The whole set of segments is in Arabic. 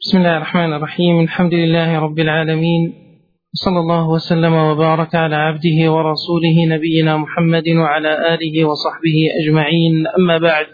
بسم الله الرحمن الرحيم. الحمد لله رب العالمين، صلى الله وسلم وبارك على عبده ورسوله نبينا محمد وعلى آله وصحبه أجمعين، أما بعد،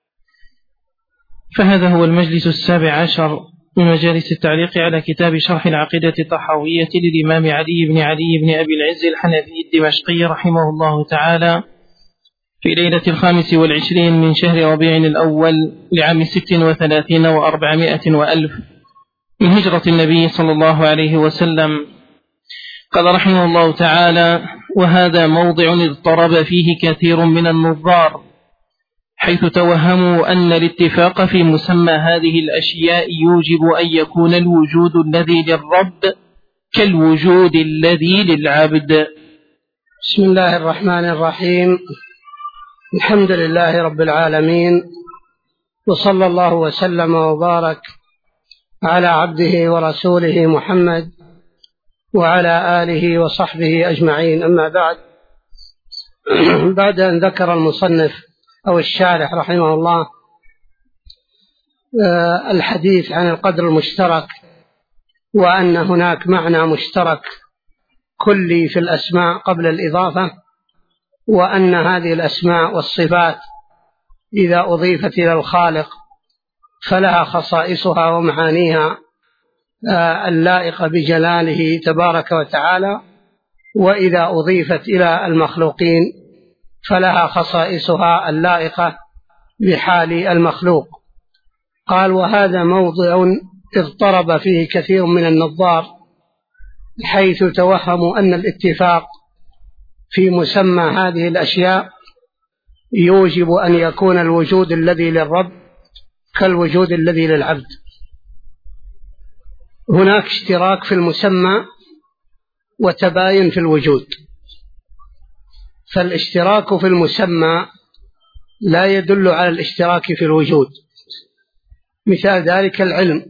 فهذا هو المجلس 17 من مجالس التعليق على كتاب شرح العقيدة الطحاوية للإمام علي بن أبي العز الحنفي الدمشقي رحمه الله تعالى، في ليلة 25 من شهر ربيع الأول لعام 36 و400 وألف من هجرة النبي صلى الله عليه وسلم. قال رحمه الله تعالى: وهذا موضع اضطرب فيه كثير من النظار، حيث توهموا أن الاتفاق في مسمى هذه الأشياء يوجب أن يكون الوجود الذي للرب كالوجود الذي للعبد. بسم الله الرحمن الرحيم. الحمد لله رب العالمين، وصلى الله وسلم وبارك على عبده ورسوله محمد وعلى آله وصحبه أجمعين، أما بعد أن ذكر المصنف أو الشارح رحمه الله الحديث عن القدر المشترك، وأن هناك معنى مشترك كلي في الأسماء قبل الإضافة، وأن هذه الأسماء والصفات إذا أضيفت إلى الخالق فلها خصائصها ومعانيها اللائقة بجلاله تبارك وتعالى، وإذا أضيفت إلى المخلوقين فلها خصائصها اللائقة بحال المخلوق. قال: وهذا موضع اضطرب فيه كثير من النظار، حيث توهموا أن الاتفاق في مسمى هذه الأشياء يوجب أن يكون الوجود الذي للرب كالوجود الذي للعبد. هناك اشتراك في المسمى وتباين في الوجود، فالاشتراك في المسمى لا يدل على الاشتراك في الوجود. مثال ذلك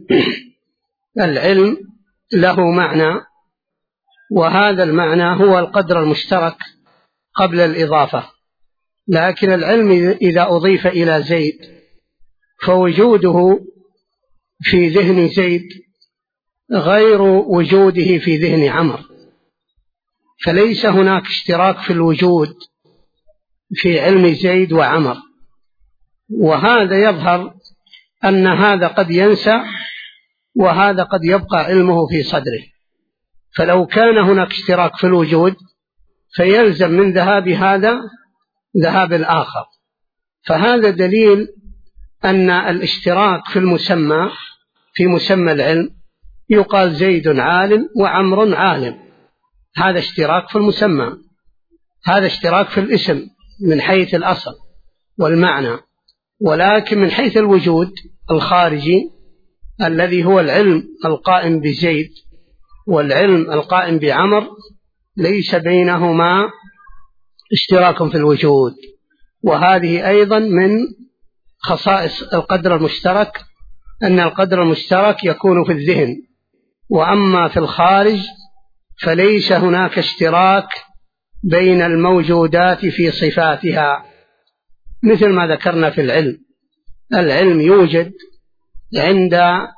العلم له معنى، وهذا المعنى هو القدر المشترك قبل الإضافة، لكن العلم إذا أضيف إلى زيد فوجوده في ذهن زيد غير وجوده في ذهن عمرو، فليس هناك اشتراك في الوجود في علم زيد وعمر. وهذا يظهر أن هذا قد ينسى وهذا قد يبقى علمه في صدره، فلو كان هناك اشتراك في الوجود فيلزم من ذهاب هذا ذهاب الآخر، فهذا دليل أن الاشتراك في المسمى في مسمى العلم يقال زيد عالم وعمر عالم، هذا اشتراك في المسمى، هذا اشتراك في الاسم من حيث الأصل والمعنى. ولكن من حيث الوجود الخارجي الذي هو العلم القائم بزيد والعلم القائم بعمر ليس بينهما اشتراك في الوجود. وهذه أيضا من خصائص القدر المشترك، أن القدر المشترك يكون في الذهن، وأما في الخارج فليس هناك اشتراك بين الموجودات في صفاتها، مثل ما ذكرنا في العلم يوجد عند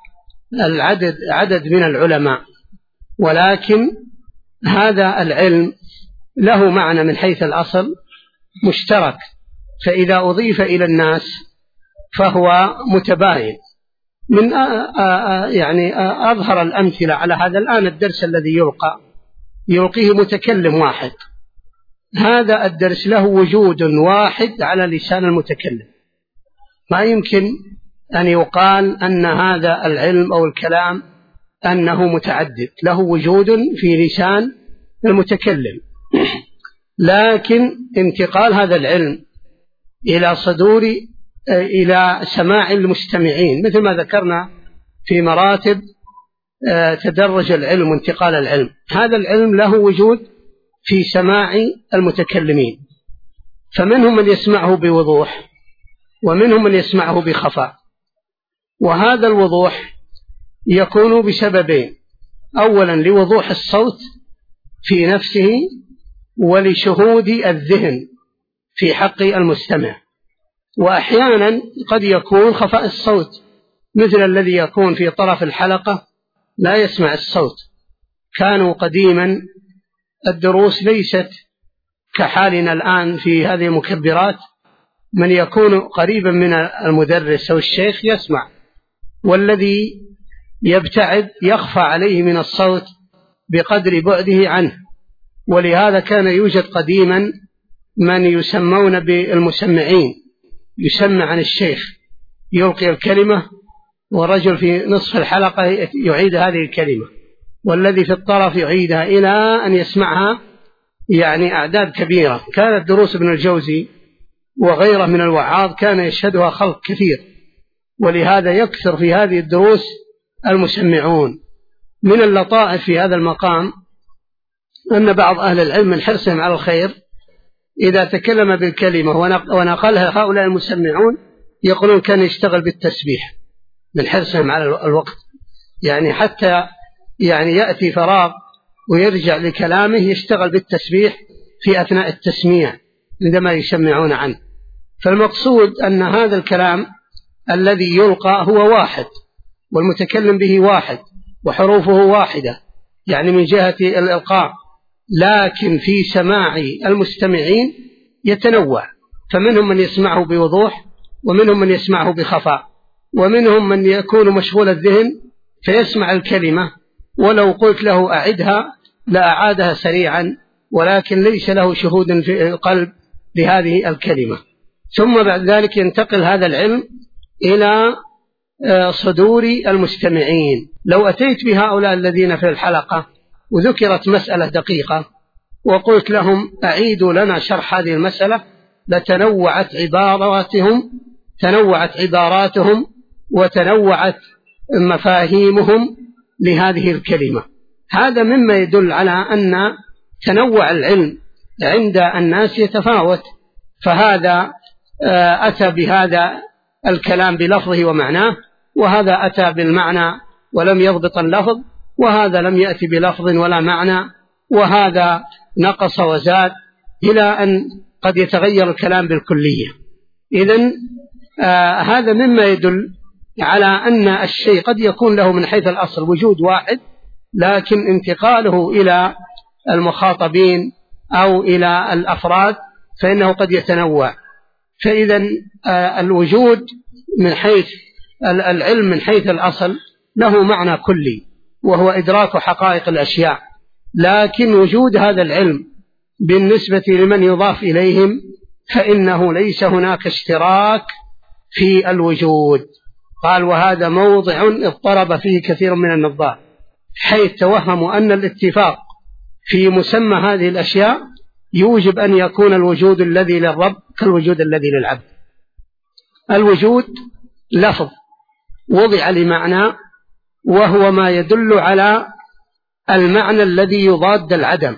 عدد من العلماء، ولكن هذا العلم له معنى من حيث الأصل مشترك، فإذا أضيف إلى الناس فهو متباين. من أظهر الأمثلة على هذا الآن الدرس الذي يلقيه متكلم واحد، هذا الدرس له وجود واحد على لسان المتكلم، ما يمكن أن يقال أن هذا العلم أو الكلام أنه متعدد، له وجود في لسان المتكلم. لكن انتقال هذا العلم إلى سماع المستمعين، مثل ما ذكرنا في مراتب تدرج العلم وانتقال العلم، هذا العلم له وجود في سماع المتكلمين، فمنهم من يسمعه بوضوح ومنهم من يسمعه بخفاء، وهذا الوضوح يكون بسببين: أولا لوضوح الصوت في نفسه، ولشهود الذهن في حق المستمع. وأحيانا قد يكون خفاء الصوت مثل الذي يكون في طرف الحلقة لا يسمع الصوت. كانوا قديما الدروس ليست كحالنا الآن في هذه المكبرات، من يكون قريبا من المدرس أو الشيخ يسمع، والذي يبتعد يخفى عليه من الصوت بقدر بعده عنه. ولهذا كان يوجد قديما من يسمون بالمسمعين، يسمع عن الشيخ، يلقي الكلمة ورجل في نصف الحلقة يعيد هذه الكلمة، والذي في الطرف يعيدها إلى أن يسمعها يعني أعداد كبيرة. كانت دروس ابن الجوزي وغيره من الوعاظ كان يشهدها خلق كثير، ولهذا يكثر في هذه الدروس المسمعون. من اللطائف في هذا المقام أن بعض أهل العلم من حرصهم على الخير إذا تكلم بالكلمة ونقلها هؤلاء المسمعون يقولون كان يشتغل بالتسبيح من حرصهم على الوقت، يعني حتى يعني يأتي فراغ ويرجع لكلامه يشتغل بالتسبيح في أثناء التسميع عندما يسمعون عنه. فالمقصود أن هذا الكلام الذي يلقى هو واحد، والمتكلم به واحد، وحروفه واحدة يعني من جهة الإلقاء، لكن في سماع المستمعين يتنوع، فمنهم من يسمعه بوضوح، ومنهم من يسمعه بخفاء، ومنهم من يكون مشغول الذهن فيسمع الكلمة ولو قلت له أعدها لأعادها سريعا، ولكن ليس له شهود في القلب لهذه الكلمة. ثم بعد ذلك ينتقل هذا العلم إلى صدور المستمعين. لو أتيت بهؤلاء الذين في الحلقة وذكرت مسألة دقيقة وقلت لهم أعيدوا لنا شرح هذه المسألة لتنوعت عباراتهم وتنوعت مفاهيمهم لهذه الكلمة. هذا مما يدل على أن تنوع العلم عند الناس يتفاوت، فهذا أتى بهذا الكلام بلفظه ومعناه، وهذا أتى بالمعنى ولم يضبط اللفظ، وهذا لم يأتي بلفظ ولا معنى، وهذا نقص وزاد، إلى أن قد يتغير الكلام بالكلية. إذن هذا مما يدل على أن الشيء قد يكون له من حيث الأصل وجود واحد، لكن انتقاله إلى المخاطبين أو إلى الأفراد فإنه قد يتنوع. فإذا الوجود من حيث العلم من حيث الأصل له معنى كلي وهو إدراك حقائق الأشياء، لكن وجود هذا العلم بالنسبة لمن يضاف إليهم فإنه ليس هناك اشتراك في الوجود. قال وهذا موضع اضطرب فيه كثير من النظار، حيث توهموا أن الاتفاق في مسمى هذه الأشياء يوجب أن يكون الوجود الذي للرب كالوجود الذي للعبد. الوجود لفظ وضع لمعنى، وهو ما يدل على المعنى الذي يضاد العدم.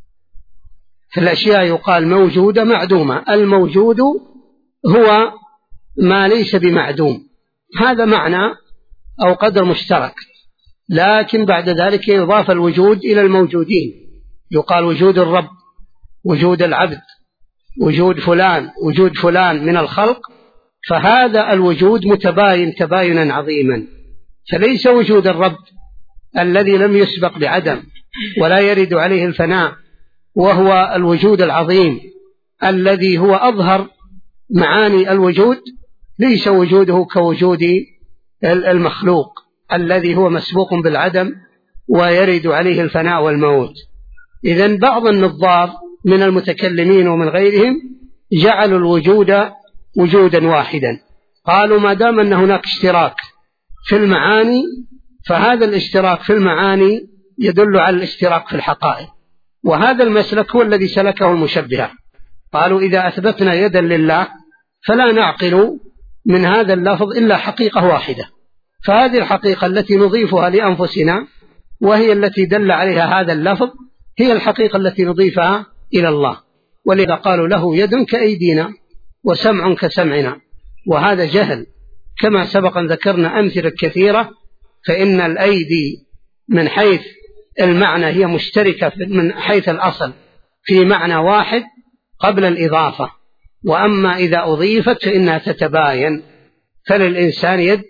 في الأشياء يقال موجودة معدومة، الموجود هو ما ليس بمعدوم، هذا معنى أو قدر مشترك، لكن بعد ذلك يضاف الوجود إلى الموجودين، يقال وجود الرب، وجود العبد، وجود فلان من الخلق، فهذا الوجود متباين تباينا عظيما. فليس وجود الرب الذي لم يسبق بعدم ولا يرد عليه الفناء، وهو الوجود العظيم الذي هو أظهر معاني الوجود، ليس وجوده كوجود المخلوق الذي هو مسبوق بالعدم ويرد عليه الفناء والموت. إذن بعض النظار من المتكلمين ومن غيرهم جعلوا الوجود وجودا واحدا، قالوا ما دام أن هناك اشتراك في المعاني فهذا الاشتراك في المعاني يدل على الاشتراك في الحقائق، وهذا المسلك هو الذي سلكه المشبهة. قالوا إذا أثبتنا يدا لله فلا نعقل من هذا اللفظ إلا حقيقة واحدة، فهذه الحقيقة التي نضيفها لأنفسنا وهي التي دل عليها هذا اللفظ هي الحقيقة التي نضيفها إلى الله، ولذا قالوا له يد كأيدينا وسمع كسمعنا، وهذا جهل. كما سبق أن ذكرنا أمثلة كثيرة، فإن الأيدي من حيث المعنى هي مشتركة من حيث الأصل في معنى واحد قبل الإضافة، وأما إذا أضيفت فإنها تتباين، فللإنسان يد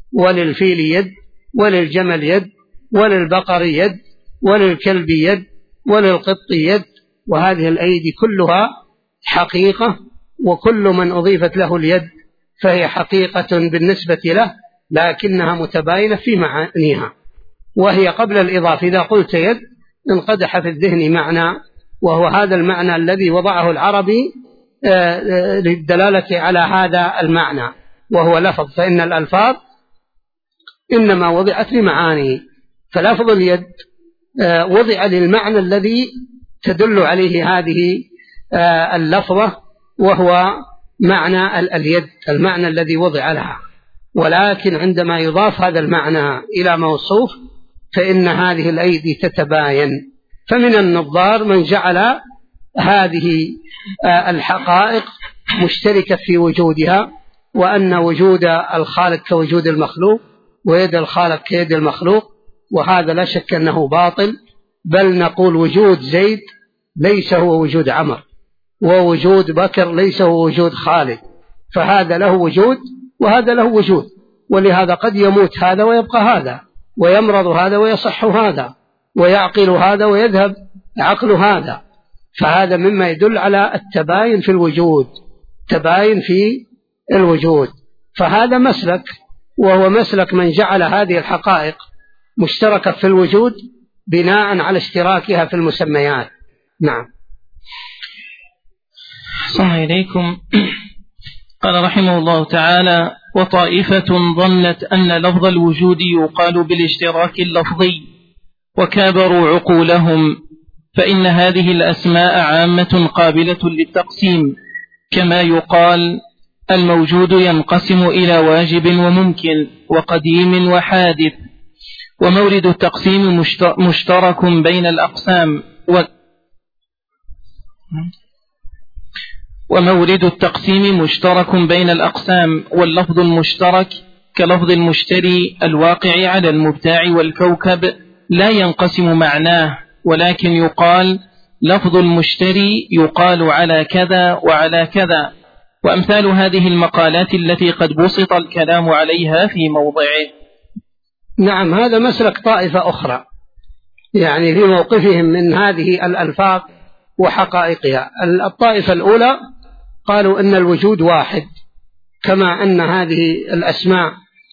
وللفيل يد، وللجمل يد، وللبقر يد، وللكلب يد، وللقط يد. وهذه الأيدي كلها حقيقة، وكل من أضيفت له اليد فهي حقيقة بالنسبة له، لكنها متباينة في معانيها. وهي قبل الإضافة إذا قلت يد انقدح في الذهن معنى، وهو هذا المعنى الذي وضعه العربي للدلالة على هذا المعنى، وهو لفظ، فإن الألفاظ إنما وضعت لمعاني. فلفظ اليد وضع للمعنى الذي تدل عليه هذه اللفظة، وهو معنى اليد، المعنى الذي وضع لها. ولكن عندما يضاف هذا المعنى إلى موصوف فإن هذه الأيدي تتباين. فمن النظار من جعل هذه الحقائق مشتركة في وجودها، وأن وجود الخالق كوجود المخلوق، ويد الخالق كيد المخلوق، وهذا لا شك أنه باطل. بل نقول وجود زيد ليس هو وجود عمر، ووجود بكر ليس هو وجود خالد، فهذا له وجود وهذا له وجود. ولهذا قد يموت هذا ويبقى هذا، ويمرض هذا ويصح هذا، ويعقل هذا ويذهب عقل هذا. فهذا مما يدل على التباين في الوجود، تباين في الوجود. فهذا مسلك، وهو مسلك من جعل هذه الحقائق مشتركة في الوجود بناء على اشتراكها في المسميات. نعم. صلى إليكم. قال رحمه الله تعالى: وطائفة ظنت أن لفظ الوجود يقال بالاشتراك اللفظي وكابروا عقولهم، فإن هذه الأسماء عامة قابلة للتقسيم، كما يقال الموجود ينقسم إلى واجب وممكن وقديم وحادث. ومورد التقسيم مشترك بين الأقسام واللفظ المشترك كلفظ المشتري الواقع على المبتاع والكوكب لا ينقسم معناه، ولكن يقال لفظ المشتري يقال على كذا وعلى كذا. وأمثال هذه المقالات التي قد بسط الكلام عليها في موضعه. نعم، هذا مسلك طائفة أخرى، يعني في موقفهم من هذه الألفاظ وحقائقها. الطائفة الأولى قالوا إن الوجود واحد، كما أن هذه الأسماء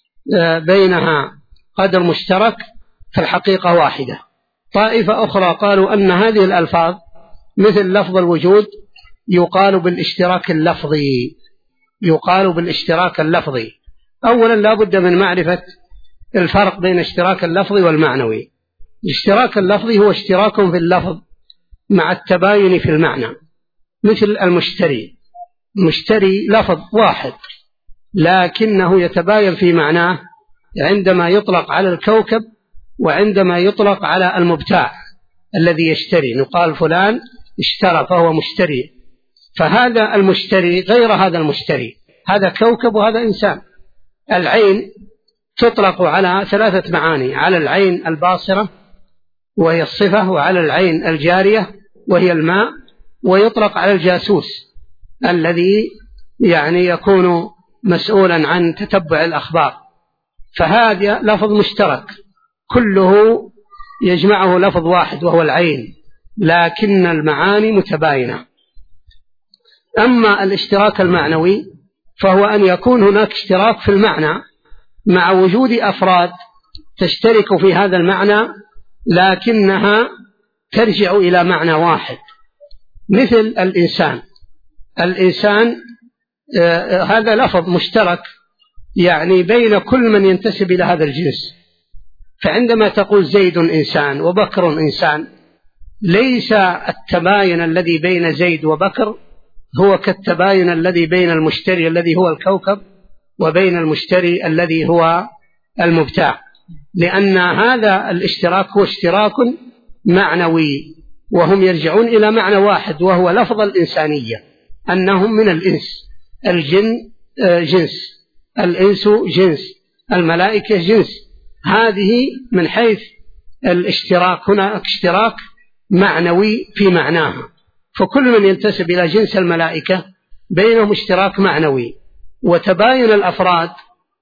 بينها قدر مشترك فالحقيقة واحدة. طائفة أخرى قالوا أن هذه الألفاظ مثل لفظ الوجود يقال بالاشتراك اللفظي، يقال بالاشتراك اللفظي. أولا لا بد من معرفة الفرق بين اشتراك اللفظي والمعنوي. الاشتراك اللفظي هو اشتراك في اللفظ مع التباين في المعنى، مثل المشتري. المشتري لفظ واحد لكنه يتباين في معناه عندما يطلق على الكوكب وعندما يطلق على المبتاع الذي يشتري. نقال فلان اشترى فهو مشتري، فهذا المشتري غير هذا المشتري، هذا كوكب وهذا إنسان. العين تطلق على ثلاثة معاني: على العين الباصرة وهي الصفة، وعلى العين الجارية وهي الماء، ويطلق على الجاسوس الذي يعني يكون مسؤولا عن تتبع الأخبار. فهذا لفظ مشترك كله يجمعه لفظ واحد وهو العين، لكن المعاني متباينة. أما الاشتراك المعنوي فهو أن يكون هناك اشتراك في المعنى مع وجود أفراد تشترك في هذا المعنى لكنها ترجع إلى معنى واحد، مثل الإنسان. الإنسان هذا لفظ مشترك يعني بين كل من ينتسب إلى هذا الجنس. فعندما تقول زيد إنسان وبكر إنسان، ليس التباين الذي بين زيد وبكر هو كالتباين الذي بين المشتري الذي هو الكوكب وبين المشتري الذي هو المبتاع، لأن هذا الاشتراك هو اشتراك معنوي، وهم يرجعون إلى معنى واحد وهو لفظ الإنسانية، أنهم من الإنس. الجن جنس، الإنس جنس، الملائكة جنس. هذه من حيث الاشتراك هنا اشتراك معنوي في معناها، فكل من ينتسب إلى جنس الملائكة بينهم اشتراك معنوي. وتباين الأفراد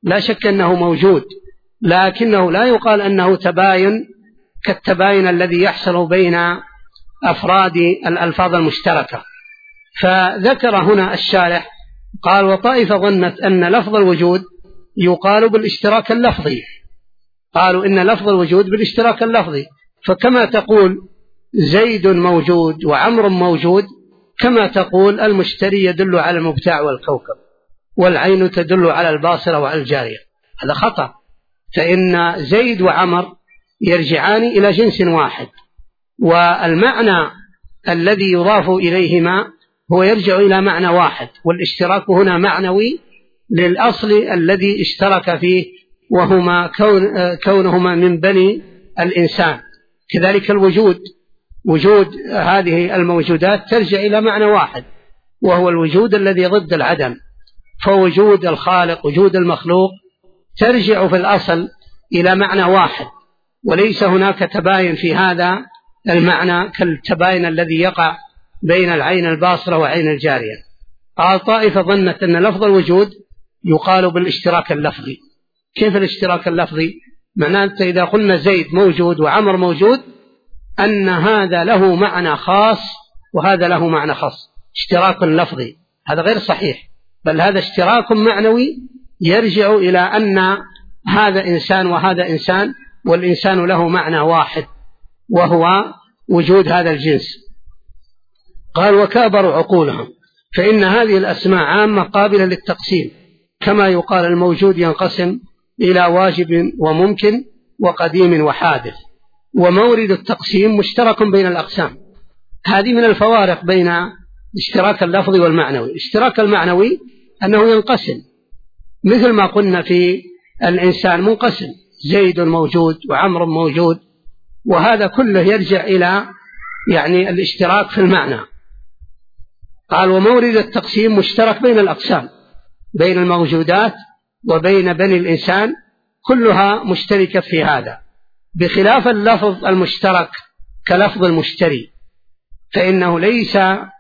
لا شك أنه موجود، لكنه لا يقال أنه تباين كالتباين الذي يحصل بين أفراد الألفاظ المشتركة. فذكر هنا الشارح قال: وطائفة ظنت أن لفظ الوجود يقال بالاشتراك اللفظي. قالوا إن لفظ الوجود بالاشتراك اللفظي، فكما تقول زيد موجود وعمر موجود، كما تقول المشتري يدل على المبتاع والكوكب، والعين تدل على الباصرة وعلى الجارية. هذا خطأ، فإن زيد وعمر يرجعان إلى جنس واحد، والمعنى الذي يضاف إليهما هو يرجع إلى معنى واحد، والاشتراك هنا معنوي للأصل الذي اشترك فيه، وهما كونهما من بني الإنسان. كذلك الوجود، وجود هذه الموجودات ترجع إلى معنى واحد، وهو الوجود الذي ضد العدم. فوجود الخالق، وجود المخلوق، ترجع في الأصل إلى معنى واحد، وليس هناك تباين في هذا المعنى كالتباين الذي يقع بين العين الباصرة وعين الجارية. قال: طائفة ظنت أن لفظ الوجود يقال بالاشتراك اللفظي. كيف الاشتراك اللفظي؟ معناه إذا قلنا زيد موجود وعمر موجود أن هذا له معنى خاص وهذا له معنى خاص، اشتراك لفظي. هذا غير صحيح، بل هذا اشتراك معنوي يرجع إلى أن هذا إنسان وهذا إنسان، والإنسان له معنى واحد وهو وجود هذا الجنس. قال: وكابروا عقولهم، فإن هذه الأسماء عامة قابلة للتقسيم، كما يقال الموجود ينقسم إلى واجب وممكن وقديم وحادث، ومورد التقسيم مشترك بين الأقسام. هذه من الفوارق بين اشتراك اللفظي والمعنوي. الاشتراك المعنوي أنه ينقسم، مثل ما قلنا في الإنسان منقسم، زيد موجود وعمر موجود، وهذا كله يرجع إلى الاشتراك في المعنى. قال: ومورد التقسيم مشترك بين الأقسام، بين الموجودات وبين بني الإنسان، كلها مشتركة في هذا، بخلاف اللفظ المشترك كلفظ المشتري، فإنه ليس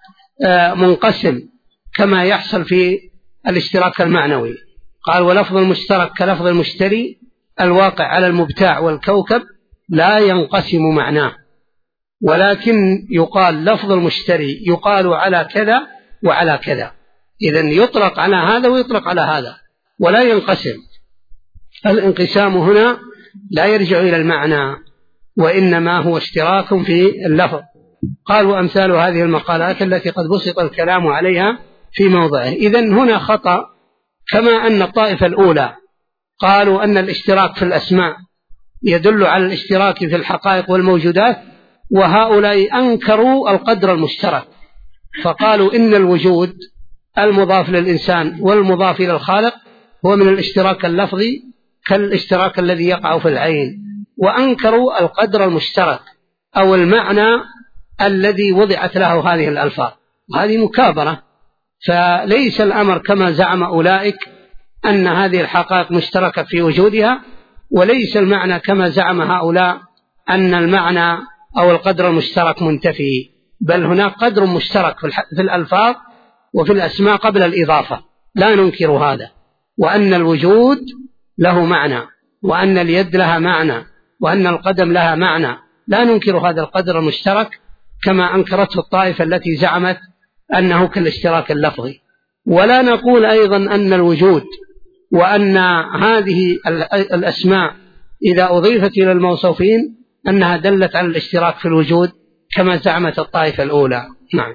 منقسم كما يحصل في الاشتراك المعنوي. قال: ولفظ المشترك كلفظ المشتري الواقع على المبتاع والكوكب لا ينقسم معناه، ولكن يقال لفظ المشتري يقال على كذا وعلى كذا، إذن يطلق على هذا ويطلق على هذا ولا ينقسم. الانقسام هنا لا يرجع إلى المعنى، وإنما هو اشتراك في اللفظ. قال: وأمثال هذه المقالات التي قد بسط الكلام عليها في موضعه. إذن هنا خطأ، كما أن الطائفة الأولى قالوا أن الاشتراك في الأسماء يدل على الاشتراك في الحقائق والموجودات، وهؤلاء أنكروا القدر المشترك، فقالوا إن الوجود المضاف للإنسان والمضاف إلى الخالق هو من الاشتراك اللفظي كالاشتراك الذي يقع في العين، وأنكروا القدر المشترك أو المعنى الذي وضعت له هذه الألفاظ. هذه مكابرة، فليس الأمر كما زعم أولئك أن هذه الحقائق مشتركة في وجودها، وليس المعنى كما زعم هؤلاء أن المعنى أو القدر المشترك منتفي، بل هناك قدر مشترك في الألفاظ وفي الأسماء قبل الإضافة، لا ننكر هذا، وأن الوجود له معنى، وأن اليد لها معنى، وأن القدم لها معنى، لا ننكر هذا القدر المشترك كما أنكرته الطائفة التي زعمت أنه كالاشتراك اللفظي. ولا نقول أيضا أن الوجود وأن هذه الأسماء إذا أضيفت إلى الموصوفين أنها دلت على الاشتراك في الوجود كما زعمت الطائفة الأولى. نعم.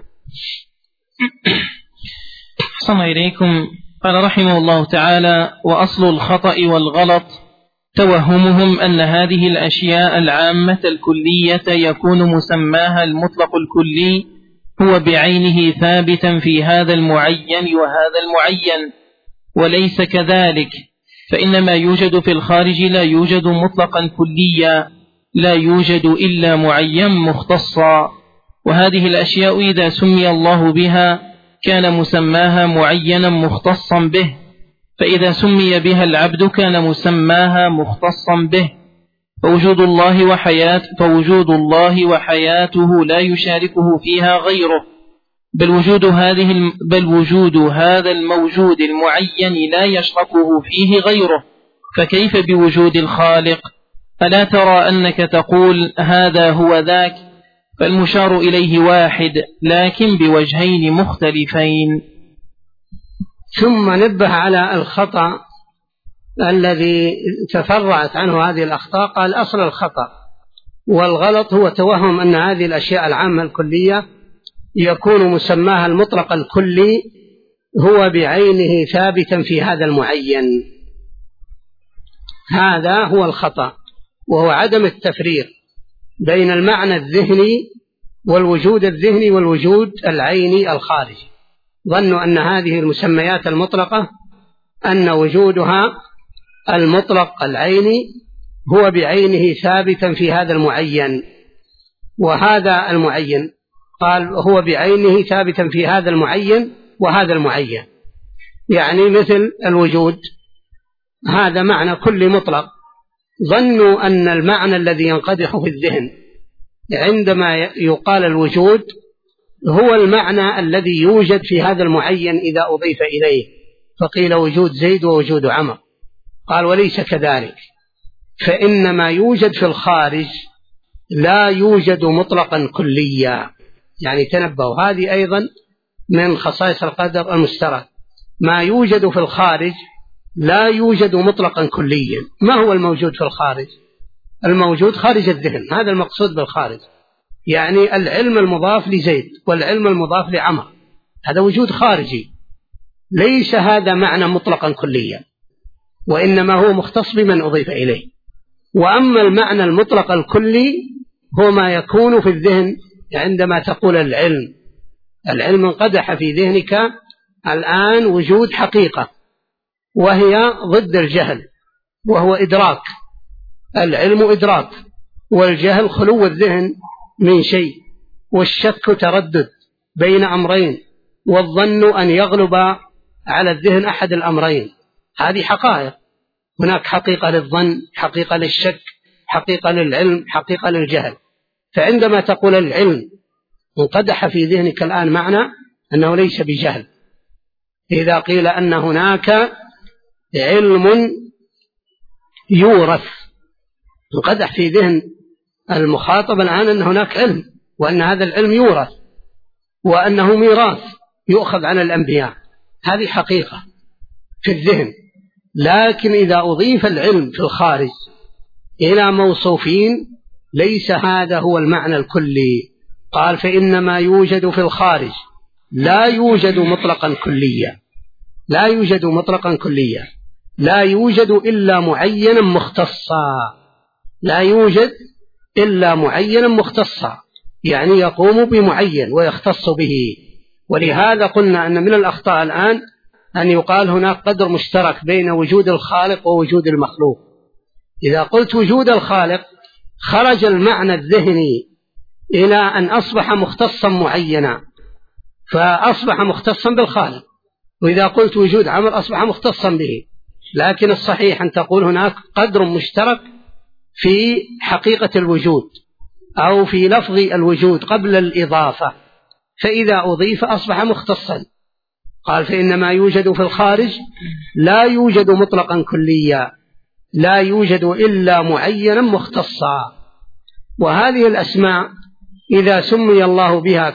أحسن إليكم. قال رحمه الله تعالى: وأصل الخطأ والغلط توهمهم أن هذه الأشياء العامة الكلية يكون مسماها المطلق الكلي هو بعينه ثابتا في هذا المعين وهذا المعين، وليس كذلك، فإن ما يوجد في الخارج لا يوجد مطلقا كليا، لا يوجد إلا معين مختصا. وهذه الأشياء إذا سمي الله بها كان مسماها معينا مختصا به، فإذا سمي بها العبد كان مسماها مختصا به. فوجود الله وحياته لا يشاركه فيها غيره، بل وجود هذا الموجود المعين لا يشركه فيه غيره، فكيف بوجود الخالق؟ ألا ترى أنك تقول هذا هو ذاك؟ فالمشار إليه واحد لكن بوجهين مختلفين. ثم نبه على الخطأ الذي تفرعت عنه هذه الأخطاء. قال أصل الخطأ والغلط هو توهم أن هذه الأشياء العامة الكلية يكون مسماها المطلق الكلي هو بعينه ثابتا في هذا المعين. هذا هو الخطأ، وهو عدم التفريق بين المعنى الذهني والوجود الذهني والوجود العيني الخارجي. ظنوا أن هذه المسميات المطلقة أن وجودها المطلق العيني هو بعينه ثابتا في هذا المعين، وهذا المعين قال هو بعينه ثابتا في هذا المعين وهذا المعين، يعني مثل الوجود هذا معنى كل مطلق. ظنوا أن المعنى الذي ينقدح في الذهن عندما يقال الوجود هو المعنى الذي يوجد في هذا المعين إذا أضيف إليه، فقيل وجود زيد ووجود عمر. قال وليس كذلك، فإن ما يوجد في الخارج لا يوجد مطلقا كليا. يعني تنبهوا، هذه أيضا من خصائص القدر المشترك، ما يوجد في الخارج لا يوجد مطلقا كليا. ما هو الموجود في الخارج؟ الموجود خارج الذهن، هذا المقصود بالخارج، يعني العلم المضاف لزيد والعلم المضاف لعمر، هذا وجود خارجي، ليس هذا معنى مطلقا كليا، وإنما هو مختص بمن أضيف إليه. وأما المعنى المطلق الكلي هو ما يكون في الذهن عندما تقول العلم انقدح في ذهنك الآن وجود حقيقة وهي ضد الجهل، وهو إدراك. العلم إدراك، والجهل خلو الذهن من شيء، والشك تردد بين أمرين، والظن أن يغلب على الذهن أحد الأمرين. هذه حقائق، هناك حقيقة للظن، حقيقة للشك، حقيقة للعلم، حقيقة للجهل. فعندما تقول العلم انقدح في ذهنك الآن معنى أنه ليس بجهل. إذا قيل أن هناك علم يورث، انقدح في ذهن المخاطب الآن أن هناك علم، وأن هذا العلم يورث، وأنه ميراث يؤخذ عن الأنبياء، هذه حقيقة في الذهن. لكن إذا أضيف العلم في الخارج إلى موصوفين ليس هذا هو المعنى الكلي. قال فإنما يوجد في الخارج لا يوجد مطلقا كليا، لا يوجد مطلقا كليا، لا يوجد إلا معينا مختصا، لا يوجد إلا معينا مختصا، يعني يقوم بمعين ويختص به. ولهذا قلنا أن من الأخطاء الآن أن يقال هناك قدر مشترك بين وجود الخالق ووجود المخلوق. إذا قلت وجود الخالق خرج المعنى الذهني إلى أن أصبح مختصا معينا، فأصبح مختصا بالخالق. وإذا قلت وجود عمر أصبح مختصا به. لكن الصحيح أن تقول هناك قدر مشترك في حقيقة الوجود أو في لفظ الوجود قبل الإضافة، فإذا أضيف أصبح مختصا. قال فإنما يوجد في الخارج لا يوجد مطلقا كليا، لا يوجد إلا معينا مختصا. وهذه الأسماء إذا سمي الله بها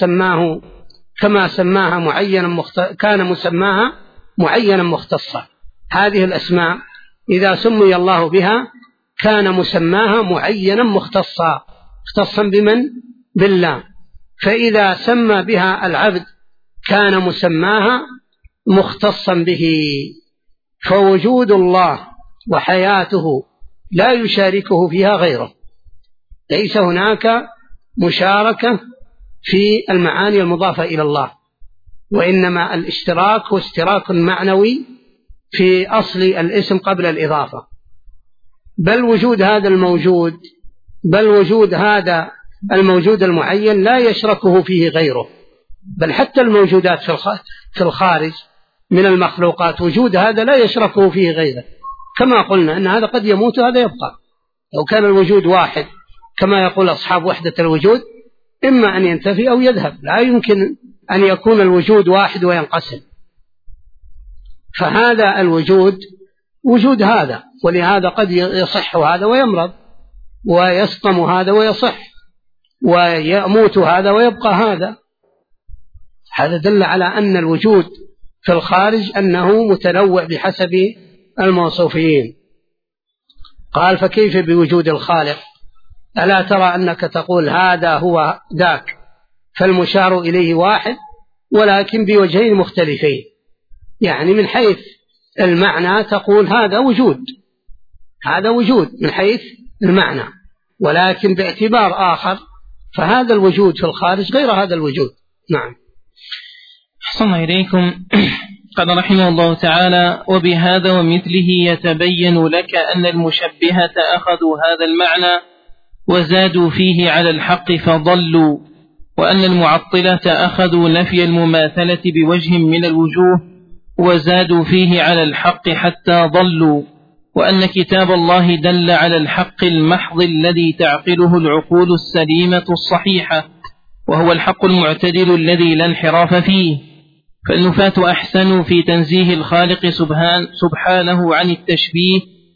كما سماها معينا كان مسماها معينا مختصا. هذه الأسماء إذا سمي الله بها كان مسماها معينا مختصا، مختصا بمن؟ بالله. فإذا سمى بها العبد كان مسماها مختصا به. فوجود الله وحياته لا يشاركه فيها غيره، ليس هناك مشاركة في المعاني المضافة إلى الله، وإنما الاشتراك هو اشتراك معنوي في أصل الاسم قبل الإضافة. بل وجود هذا الموجود المعين لا يشركه فيه غيره، بل حتى الموجودات في الخارج من المخلوقات وجود هذا لا يشركه فيه غيره. كما قلنا أن هذا قد يموت وهذا يبقى. لو كان الوجود واحد كما يقول أصحاب وحدة الوجود إما أن ينتفي أو يذهب، لا يمكن أن يكون الوجود واحد وينقسم، فهذا الوجود وجود هذا، ولهذا قد يصح هذا ويمرض، ويسقم هذا ويصح، ويموت هذا ويبقى هذا. هذا دل على أن الوجود في الخارج أنه متنوع بحسب الموصوفين. قال فكيف بوجود الخالق؟ ألا ترى أنك تقول هذا هو ذاك، فالمشار إليه واحد ولكن بوجهين مختلفين، يعني من حيث المعنى تقول هذا وجود، هذا وجود من حيث المعنى، ولكن باعتبار آخر فهذا الوجود في الخارج غير هذا الوجود. نعم. أحسن إليكم. قال رحمه الله تعالى: وبهذا ومثله يتبين لك أن المشبهة أخذوا هذا المعنى وزادوا فيه على الحق فضلوا، وأن المعطلة أخذوا نفي المماثلة بوجه من الوجوه وزادوا فيه على الحق حتى ضلوا، وأن كتاب الله دل على الحق المحض الذي تعقله العقول السليمة الصحيحة، وهو الحق المعتدل الذي لا انحراف فيه. فالنفاة أحسنوا في تنزيه الخالق سبحانه عن التشبيه،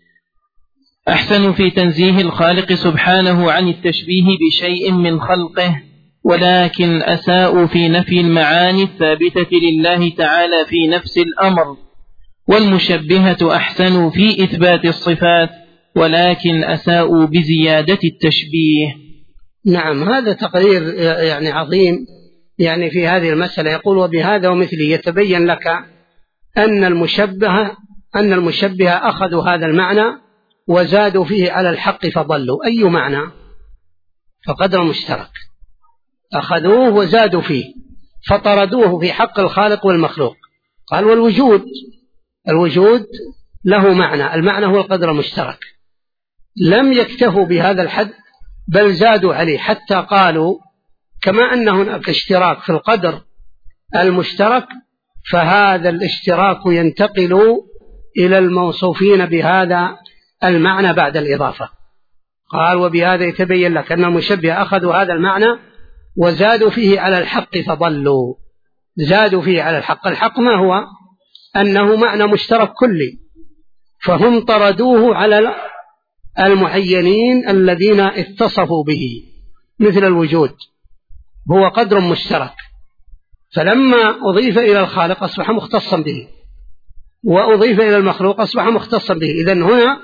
أحسنوا في تنزيه الخالق سبحانه عن التشبيه بشيء من خلقه، ولكن أساءوا في نفي المعاني الثابتة لله تعالى في نفس الأمر. والمشبهة أحسنوا في إثبات الصفات، ولكن أساءوا بزيادة التشبيه. نعم، هذا تقرير يعني عظيم يعني في هذه المسألة. يقول: وبهذا ومثله يتبين لك أن المشبهة أخذوا هذا المعنى وزادوا فيه على الحق فضلوا. أي معنى؟ فقدر مشترك أخذوه وزادوا فيه فطردوه في حق الخالق والمخلوق. قال: والوجود له معنى، المعنى هو القدر المشترك. لم يكتفوا بهذا الحد بل زادوا عليه، حتى قالوا كما أن هناك اشتراك في القدر المشترك فهذا الاشتراك ينتقل إلى الموصوفين بهذا المعنى بعد الإضافة. قال: وبهذا يتبين لك أن المشبه أخذوا هذا المعنى وزادوا فيه على الحق فضلوا. زادوا فيه على الحق. الحق ما هو؟ أنه معنى مشترك كلي، فهم طردوه على المعينين الذين اتصفوا به، مثل الوجود هو قدر مشترك، فلما أضيف إلى الخالق أصبح مختصا به، وأضيف إلى المخلوق أصبح مختصا به. إذن هنا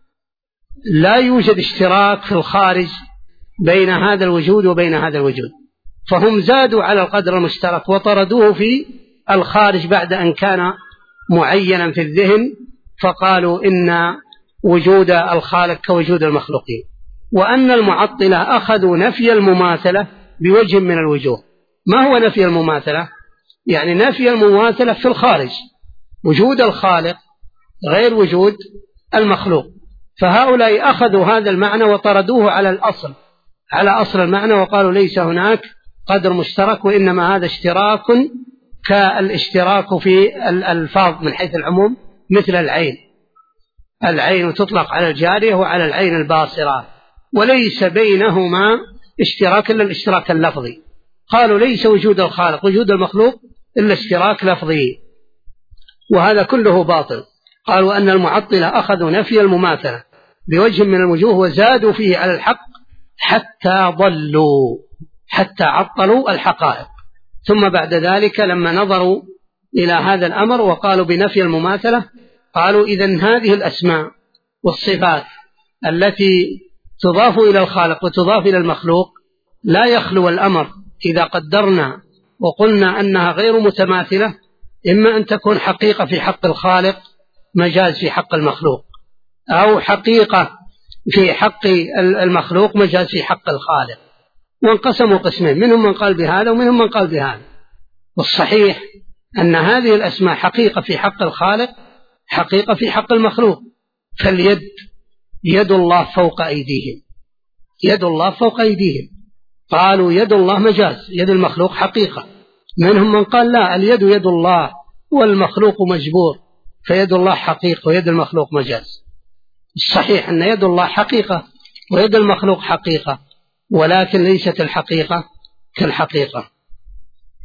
لا يوجد اشتراك في الخارج بين هذا الوجود وبين هذا الوجود، فهم زادوا على القدر المشترك وطردوه في الخارج بعد أن كان معينا في الذهن، فقالوا إن وجود الخالق كوجود المخلوقين. وأن المعطلة أخذوا نفي المماثلة بوجه من الوجوه. ما هو نفي المماثلة؟ يعني نفي المماثلة في الخارج، وجود الخالق غير وجود المخلوق. فهؤلاء أخذوا هذا المعنى وطردوه على أصل المعنى، وقالوا ليس هناك قدر مشترك، وإنما هذا اشتراك كالاشتراك في الألفاظ من حيث العموم، مثل العين تطلق على الجارية وعلى العين الباصرة، وليس بينهما اشتراك إلا الاشتراك اللفظي. قالوا ليس وجود الخالق وجود المخلوق إلا اشتراك لفظي، وهذا كله باطل. قالوا أن المعطلة أخذوا نفي المماثلة بوجه من الوجوه وزادوا فيه على الحق حتى ضلوا، حتى عطلوا الحقائق. ثم بعد ذلك لما نظروا إلى هذا الأمر وقالوا بنفي المماثلة، قالوا إذن هذه الأسماء والصفات التي تضاف إلى الخالق وتضاف إلى المخلوق لا يخلو الأمر إذا قدرنا وقلنا أنها غير متماثلة، إما أن تكون حقيقة في حق الخالق مجاز في حق المخلوق، أو حقيقة في حق المخلوق مجاز في حق الخالق. وانقسموا قسمين، منهم من قال بهذا ومنهم من قال بهذا. والصحيح أن هذه الأسماء حقيقة في حق الخالق، حقيقة في حق المخلوق. فاليد يد الله فوق أيديهم، يد الله فوق أيديهم. قالوا يد الله مجاز، يد المخلوق حقيقة. منهم من قال لا، اليد يد الله والمخلوق مجبور، فيد الله حقيقة ويد المخلوق مجاز. الصحيح أن يد الله حقيقة ويد المخلوق حقيقة، ولكن ليست الحقيقة كالحقيقة.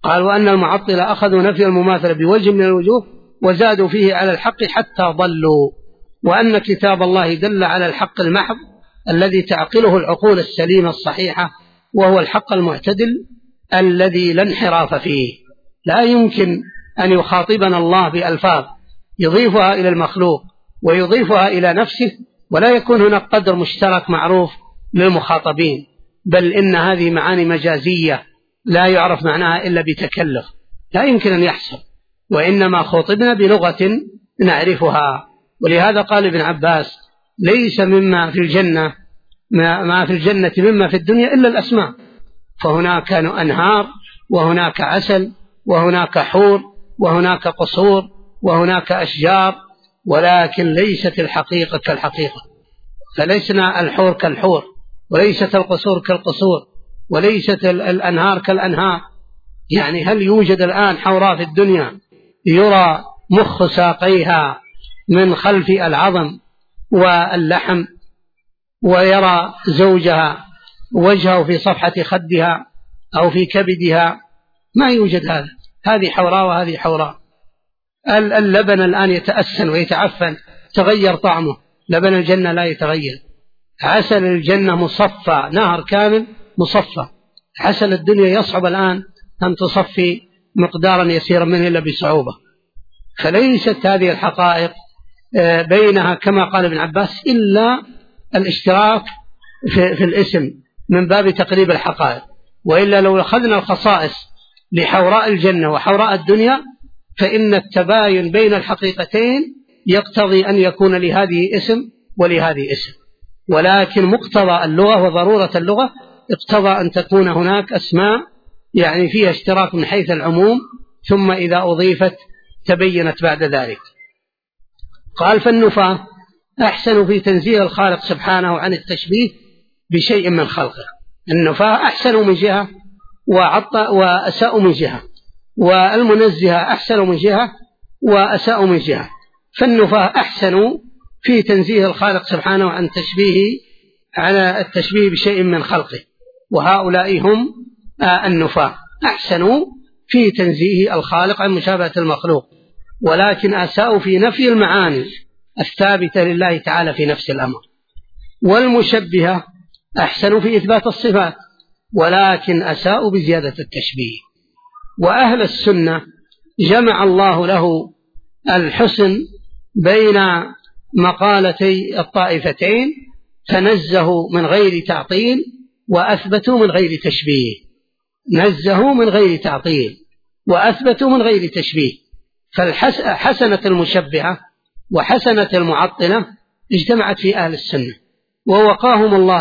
قال وأن المعطلة أخذوا نفي المماثلة بوجه من الوجوه وزادوا فيه على الحق حتى ضلوا، وأن كتاب الله دل على الحق المحض الذي تعقله العقول السليمة الصحيحة، وهو الحق المعتدل الذي لا انحراف فيه. لا يمكن أن يخاطبنا الله بألفاظ يضيفها إلى المخلوق ويضيفها إلى نفسه ولا يكون هناك قدر مشترك معروف للمخاطبين، بل إن هذه معاني مجازية لا يعرف معناها إلا بتكلف، لا يمكن أن يحصل، وإنما خاطبنا بلغة نعرفها. ولهذا قال ابن عباس ليس مما في الجنة ما في الجنة مما في الدنيا إلا الأسماء، فهناك أنهار وهناك عسل وهناك حور وهناك قصور وهناك أشجار، ولكن ليست الحقيقة كالحقيقة، فليسنا الحور كالحور، وليست القصور كالقصور، وليست الأنهار كالأنهار. يعني هل يوجد الآن حوراء في الدنيا يرى مخ ساقيها من خلف العظم واللحم، ويرى زوجها وجهه في صفحة خدها أو في كبدها؟ ما يوجد هذا. هذه حوراء وهذه حوراء. اللبن الآن يتأسن ويتعفن، تغير طعمه، لبن الجنة لا يتغير. عسل الجنة مصفى، نهر كامل مصفى. عسل الدنيا يصعب الآن أن تصفي مقدارا يسيرا منه إلا بصعوبة. فليست هذه الحقائق بينها كما قال ابن عباس إلا الاشتراك في الاسم من باب تقريب الحقائق، وإلا لو أخذنا الخصائص لحوراء الجنة وحوراء الدنيا فإن التباين بين الحقيقتين يقتضي أن يكون لهذه اسم ولهذه اسم، ولكن مقتضى اللغة وضرورة اللغة اقتضى أن تكون هناك أسماء يعني فيها اشتراك من حيث العموم، ثم إذا أضيفت تبينت بعد ذلك. قال فالنفاة أحسن في تنزيه الخالق سبحانه عن التشبيه بشيء من خلقه. النفاة أحسن من جهة وأساء من جهة، والمنزهة أحسن من جهة وأساء من جهة. فالنفاة أحسن في تنزيه الخالق سبحانه عن التشبيه بشيء من خلقه، وهؤلاء هم النفاة، أحسنوا في تنزيه الخالق عن مشابهة المخلوق، ولكن أساءوا في نفي المعاني الثابتة لله تعالى في نفس الأمر. والمشبهة أحسنوا في إثبات الصفات، ولكن أساءوا بزيادة التشبيه. وأهل السنة جمع الله له الحسن بين مقالتي الطائفتين، فنزهوا من غير تعطيل وأثبتوا من غير تشبيه. نزهوا من غير تعطيل وأثبتوا من غير تشبيه. فحسنة المشبهة وحسنة المعطلة اجتمعت في أهل السنة، ووقاهم الله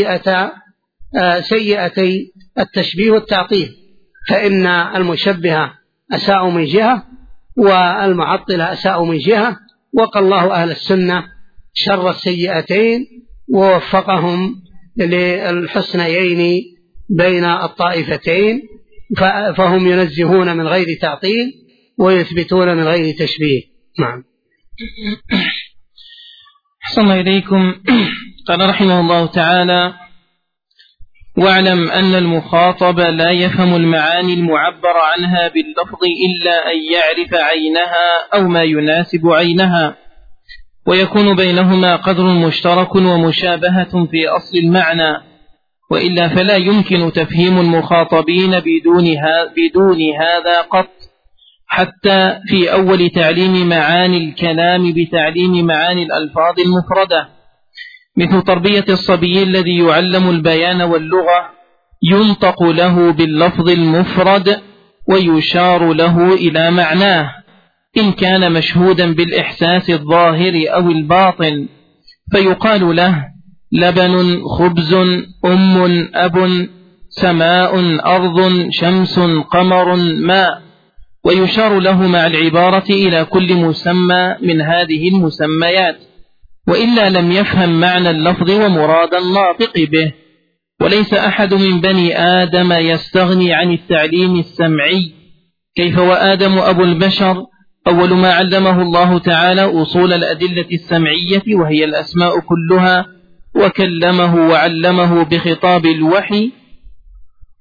سيئتي التشبيه والتعطيل، فإن المشبهة أساءوا من جهة والمعطلة أساءوا من جهة، وقى الله أهل السنة شر السيئتين ووفقهم للحسنيين بين الطائفتين، فهم ينزهون من غير تعطيل ويثبتون من غير تشبيه. نعم. أحسن إليكم. قال رحمه الله تعالى: واعلم أن المخاطب لا يفهم المعاني المعبر عنها باللفظ إلا أن يعرف عينها أو ما يناسب عينها، ويكون بينهما قدر مشترك ومشابهة في أصل المعنى، وإلا فلا يمكن تفهيم المخاطبين بدون هذا قط، حتى في أول تعليم معاني الكلام بتعليم معاني الألفاظ المفردة، مثل تربية الصبي الذي يعلم البيان واللغة، ينطق له باللفظ المفرد ويشار له إلى معناه إن كان مشهودا بالإحساس الظاهر أو الباطن، فيقال له لبن، خبز، أب، سماء، أرض، شمس، قمر، ماء، ويشار له مع العبارة إلى كل مسمى من هذه المسميات، وإلا لم يفهم معنى اللفظ ومراد الناطق به. وليس أحد من بني آدم يستغني عن التعليم السمعي، كيف وآدم أبو البشر أول ما علمه الله تعالى أصول الأدلة السمعية وهي الأسماء كلها، وكلمه وعلمه بخطاب الوحي،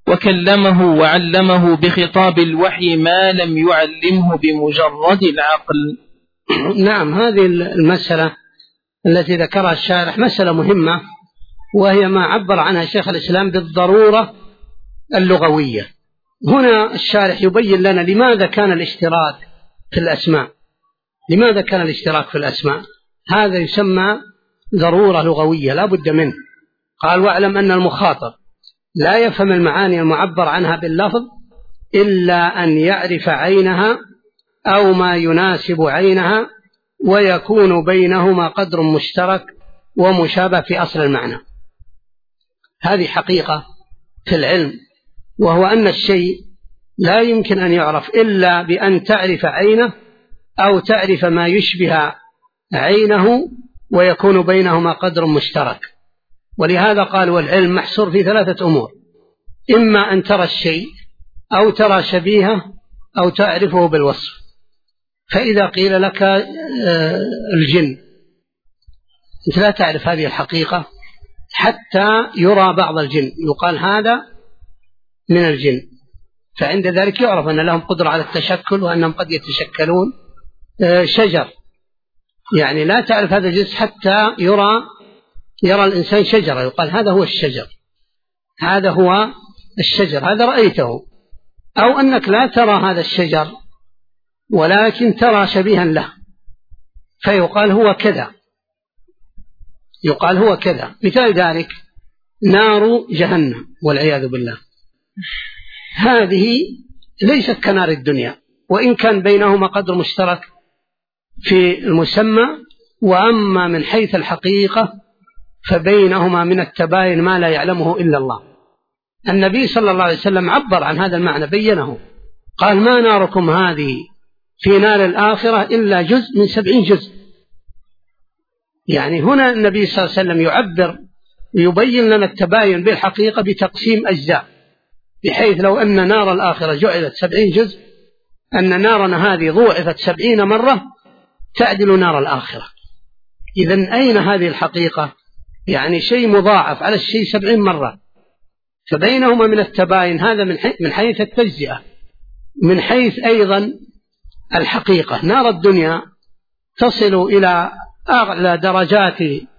وكلمه وعلمه بخطاب الوحي ما لم يعلمه بمجرد العقل. نعم، هذه المسألة التي ذكرها الشارح مسألة مهمة، وهي ما عبر عنها شيخ الإسلام بالضرورة اللغوية. هنا الشارح يبين لنا لماذا كان الاشتراك في الأسماء، لماذا كان الاشتراك في الأسماء. هذا يسمى ضرورة لغوية لا بد منه. قال: واعلم أن المخاطب لا يفهم المعاني المعبر عنها باللفظ إلا أن يعرف عينها أو ما يناسب عينها، ويكون بينهما قدر مشترك ومشابه في أصل المعنى. هذه حقيقة في العلم، وهو أن الشيء لا يمكن أن يعرف إلا بأن تعرف عينه أو تعرف ما يشبه عينه، ويكون بينهما قدر مشترك. ولهذا قال: والعلم محصور في 3 أمور: إما أن ترى الشيء أو ترى شبيهه أو تعرفه بالوصف. فإذا قيل لك الجن، أنت لا تعرف هذه الحقيقة حتى يرى بعض الجن، يقال هذا من الجن، فعند ذلك يعرف أن لهم قدرة على التشكل وأنهم قد يتشكلون. شجر، يعني لا تعرف هذا الجنس حتى يرى الإنسان شجرة، يقال هذا هو الشجر، هذا هو الشجر، هذا رأيته. أو أنك لا ترى هذا الشجر ولكن ترى شبيها له، فيقال هو كذا، يقال هو كذا. مثال ذلك نار جهنم والعياذ بالله، هذه ليست كنار الدنيا، وإن كان بينهما قدر مشترك في المسمى، وأما من حيث الحقيقة فبينهما من التباين ما لا يعلمه إلا الله. النبي صلى الله عليه وسلم عبر عن هذا المعنى، بينه، قال: ما ناركم هذه في نار الآخرة إلا جزء من 70 جزء. يعني هنا النبي صلى الله عليه وسلم يعبر ويبين لنا التباين بالحقيقة بتقسيم أجزاء، بحيث لو أن نار الآخرة جعلت 70 جزء، أن نارنا هذه ضوعفت 70 مرة تعدل نار الآخرة. إذن أين هذه الحقيقة؟ يعني شيء مضاعف على الشيء 70 مرة، فبينهما من التباين. هذا من حيث التجزئة. من حيث أيضا الحقيقة، نار الدنيا تصل إلى أعلى درجات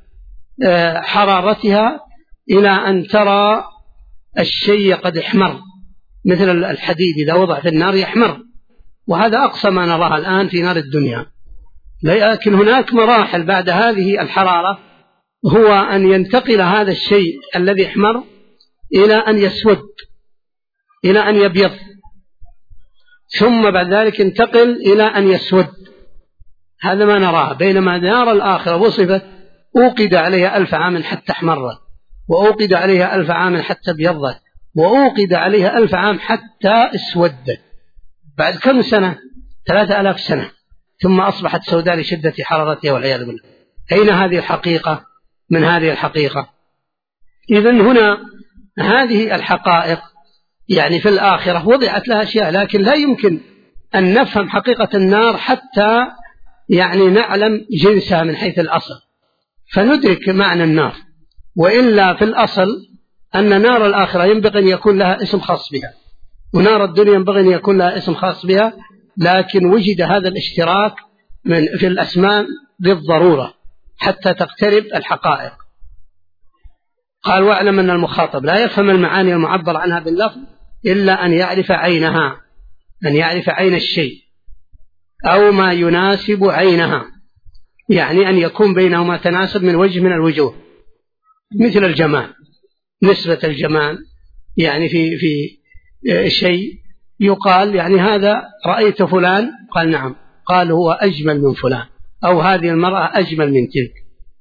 حرارتها إلى أن ترى الشيء قد احمر، مثل الحديد إذا وضع في النار يحمر، وهذا أقصى ما نراه الآن في نار الدنيا. لكن هناك مراحل بعد هذه الحرارة، هو أن ينتقل هذا الشيء الذي احمر إلى أن يسود، إلى أن يبيض، ثم بعد ذلك ينتقل إلى أن يسود. هذا ما نراه. بينما نار الآخرة وصفت أوقد عليها 1000 عام حتى احمرت، وأوقد عليها 1000 عام حتى ابيضت، وأوقد عليها 1000 عام حتى اسودت. بعد كم سنة؟ 3000 سنة، ثم أصبحت سوداء لشدة حرارتها والعياذ بالله. أين هذه الحقيقة من هذه الحقيقة؟ إذن هنا هذه الحقائق يعني في الآخرة وضعت لها أشياء، لكن لا يمكن أن نفهم حقيقة النار حتى يعني نعلم جنسها من حيث الأصل، فندرك معنى النار. وإلا في الأصل أن نار الآخرة ينبغي أن يكون لها اسم خاص بها، ونار الدنيا ينبغي أن يكون لها اسم خاص بها، لكن وجد هذا الاشتراك في الأسماء بالضرورة حتى تقترب الحقائق. قال: واعلم أن المخاطب لا يفهم المعاني المعبر عنها باللفظ إلا أن يعرف عينها، أن يعرف عين الشيء أو ما يناسب عينها، يعني أن يكون بينهما تناسب من وجه من الوجوه، مثل الجمال، نسبة الجمال يعني في شيء يقال يعني هذا رأيت فلان، قال نعم، قال هو أجمل من فلان، أو هذه المرأة أجمل من تلك.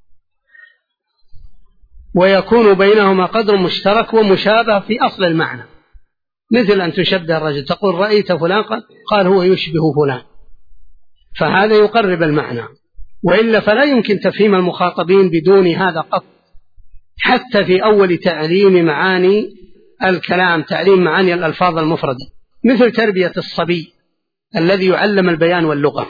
ويكون بينهما قدر مشترك ومشابه في أصل المعنى، مثل أن تشبه الرجل، تقول رأيت فلان، قال هو يشبه فلان، فهذا يقرب المعنى. وإلا فلا يمكن تفهيم المخاطبين بدون هذا قط. حتى في أول تعليم معاني الكلام، تعليم معاني الألفاظ المفردة، مثل تربية الصبي الذي يعلم البيان واللغة،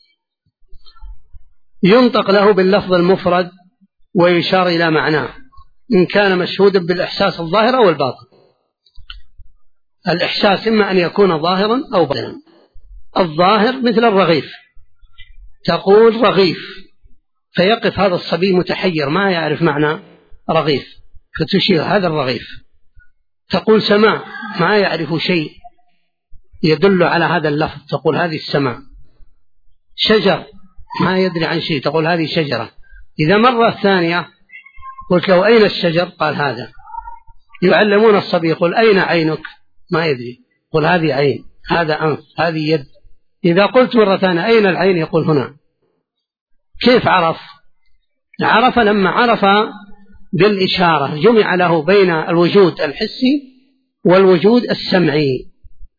ينطق له باللفظ المفرد ويشار إلى معناه إن كان مشهودا بالإحساس الظاهر أو الباطن. الإحساس إما أن يكون ظاهرا أو باطنا. الظاهر مثل الرغيف، تقول رغيف فيقف هذا الصبي متحير ما يعرف معنى رغيف فتشير هذا الرغيف. تقول سماء ما يعرف شيء يدل على هذا اللفظ تقول هذه السماء. شجر ما يدري عن شيء تقول هذه شجرة. إذا مرة ثانية قلت له أين الشجر قال هذا. يعلمون الصبي يقول أين عينك ما يدري قل هذه عين، هذا أنف، هذه يد. إذا قلت مرة ثانية أين العين يقول هنا. كيف عرف؟ عرف لما عرف بالإشارة، جمع له بين الوجود الحسي والوجود السمعي.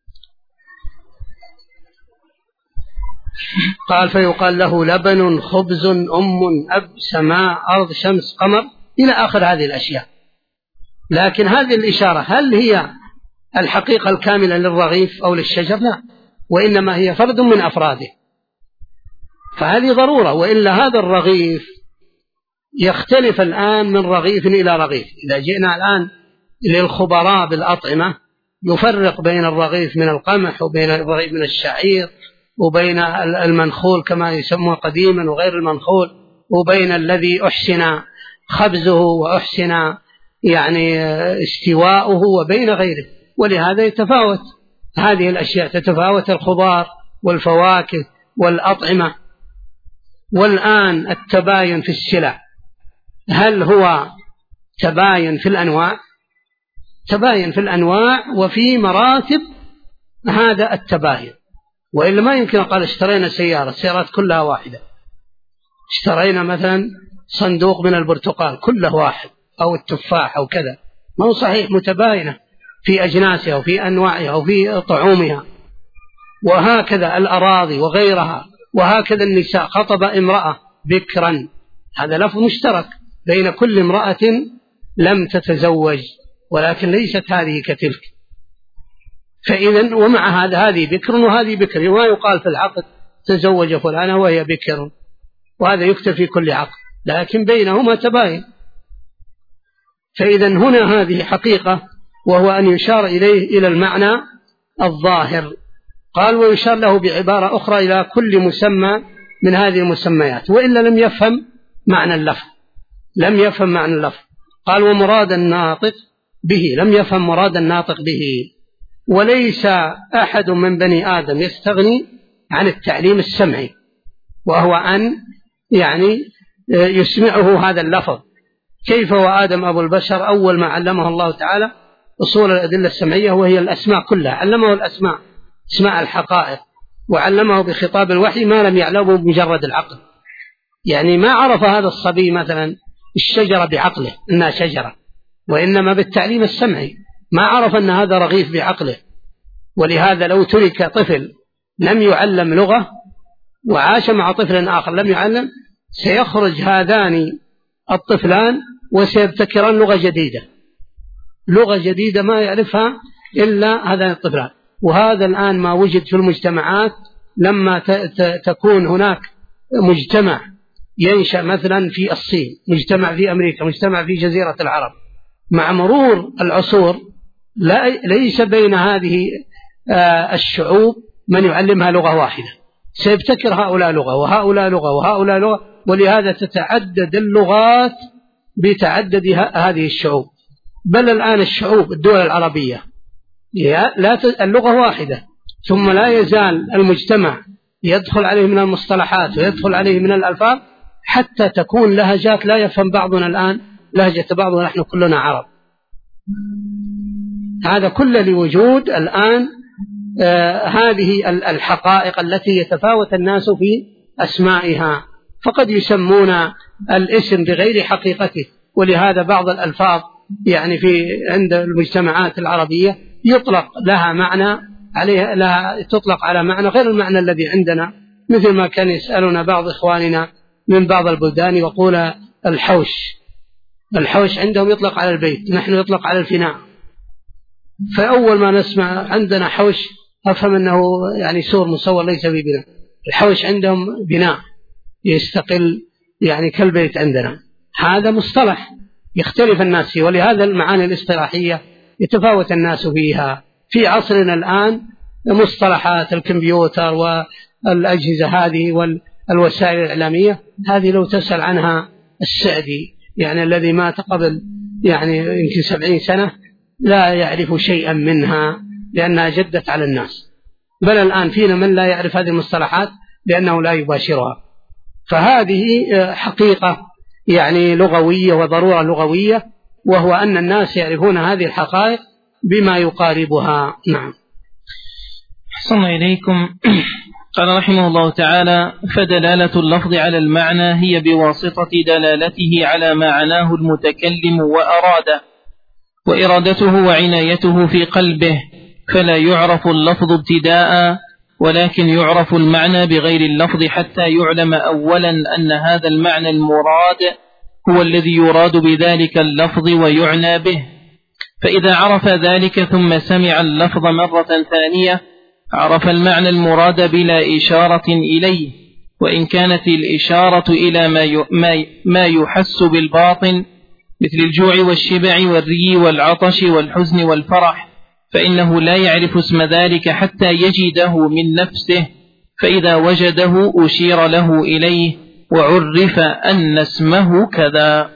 قال فيقال له لبن، خبز، أب، سماء، أرض، شمس، قمر، إلى آخر هذه الأشياء. لكن هذه الإشارة هل هي الحقيقة الكاملة للرغيف أو للشجر؟ لا، وإنما هي فرد من أفراده. فهذه ضرورة، وإلا هذا الرغيف يختلف الآن من رغيف إلى رغيف. إذا جئنا الآن للخبراء بالأطعمة يفرق بين الرغيف من القمح وبين الرغيف من الشعير وبين المنخول كما يسمى قديما وغير المنخول، وبين الذي أحسن خبزه وأحسن يعني استواؤه وبين غيره. ولهذا يتفاوت هذه الأشياء، تتفاوت الخضار والفواكه والأطعمة. والآن التباين في السلع هل هو تباين في الأنواع؟ تباين في الأنواع وفي مراتب هذا التباين، وإلا ما يمكن قال اشترينا سيارة، السيارات كلها واحدة. اشترينا مثلا صندوق من البرتقال كله واحد، أو التفاح أو كذا، ما هو صحيح، متباينة في أجناسها وفي أنواعها وفي طعومها. وهكذا الأراضي وغيرها، وهكذا النساء. خطب امرأة بكرا، هذا لفظ مشترك بين كل امرأة لم تتزوج، ولكن ليست هذه كتلك. فإذا ومع هذا هذه بكر وهذه بكر، وما يقال في العقد تزوج فلانة وهي بكر، وهذا يكتب في كل عقد، لكن بينهما تباين. فإذا هنا هذه حقيقة، وهو أن يشار إليه إلى المعنى الظاهر. قال ويشار له بعبارة أخرى إلى كل مسمى من هذه المسميات، وإلا لم يفهم معنى اللفظ، لم يفهم معنى اللفظ. قال ومراد الناطق به، لم يفهم مراد الناطق به. وليس أحد من بني آدم يستغني عن التعليم السمعي، وهو أن يعني يسمعه هذا اللفظ. كيف وآدم أبو البشر أول ما علمه الله تعالى أصول الأدلة السمعية، وهي الأسماء كلها، علمه الأسماء، اسماء الحقائق، وعلمه بخطاب الوحي ما لم يعلمه بمجرد العقل. يعني ما عرف هذا الصبي مثلا الشجرة بعقله إنها شجرة، وإنما بالتعليم السمعي. ما عرف أن هذا رغيف بعقله. ولهذا لو ترك طفل لم يعلم لغة وعاش مع طفل آخر لم يعلم، سيخرج هذان الطفلان وسيبتكران لغة جديدة، لغة جديدة ما يعرفها إلا هذان الطفلان. وهذا الآن ما وجد في المجتمعات، لما تكون هناك مجتمع ينشأ مثلا في الصين، مجتمع في أمريكا، مجتمع في جزيرة العرب، مع مرور العصور ليس بين هذه الشعوب من يعلمها لغة واحدة، سيبتكر هؤلاء لغة وهؤلاء لغة وهؤلاء لغة. ولهذا تتعدد اللغات بتعدد هذه الشعوب. بل الآن الشعوب الدول العربية اللغة واحدة، ثم لا يزال المجتمع يدخل عليه من المصطلحات ويدخل عليه من الألفاظ حتى تكون لهجات لا يفهم بعضنا الآن لهجة بعضنا، نحن كلنا عرب. هذا كله لوجود الآن هذه الحقائق التي يتفاوت الناس في أسمائها، فقد يسمون الاسم بغير حقيقته. ولهذا بعض الألفاظ يعني عند المجتمعات العربية يطلق لها معنى تطلق على معنى غير المعنى الذي عندنا، مثل ما كان يسألنا بعض إخواننا من بعض البلدان يقول الحوش عندهم يطلق على البيت، نحن يطلق على الفناء. فأول ما نسمع عندنا حوش أفهم أنه يعني سور مصور ليس في بناء. الحوش عندهم بناء يستقل يعني كالبيت عندنا. هذا مصطلح يختلف الناس فيه، ولهذا المعاني الاصطلاحية يتفاوت الناس فيها. في عصرنا الآن مصطلحات الكمبيوتر والأجهزة هذه والوسائل الإعلامية هذه لو تسأل عنها السعدي يعني الذي مات قبل يعني يمكن 70 سنة لا يعرف شيئا منها لأنها جدت على الناس، بل الآن فينا من لا يعرف هذه المصطلحات لأنه لا يباشرها. فهذه حقيقة يعني لغوية وضرورة لغوية، وهو أن الناس يعرفون هذه الحقائق بما يقاربها. نعم. أحسن إليكم. قال رحمه الله تعالى: فدلالة اللفظ على المعنى هي بواسطة دلالته على معناه المتكلم وأراده، وإرادته وعنايته في قلبه، فلا يعرف اللفظ ابتداء، ولكن يعرف المعنى بغير اللفظ حتى يعلم أولا أن هذا المعنى المراد هو الذي يراد بذلك اللفظ ويعنى به. فإذا عرف ذلك ثم سمع اللفظ مرة ثانية عرف المعنى المراد بلا إشارة إليه، وإن كانت الإشارة إلى ما يحس بالباطن مثل الجوع والشبع والري والعطش والحزن والفرح، فإنه لا يعرف اسم ذلك حتى يجده من نفسه، فإذا وجده أشير له إليه وعرف أن اسمه كذا.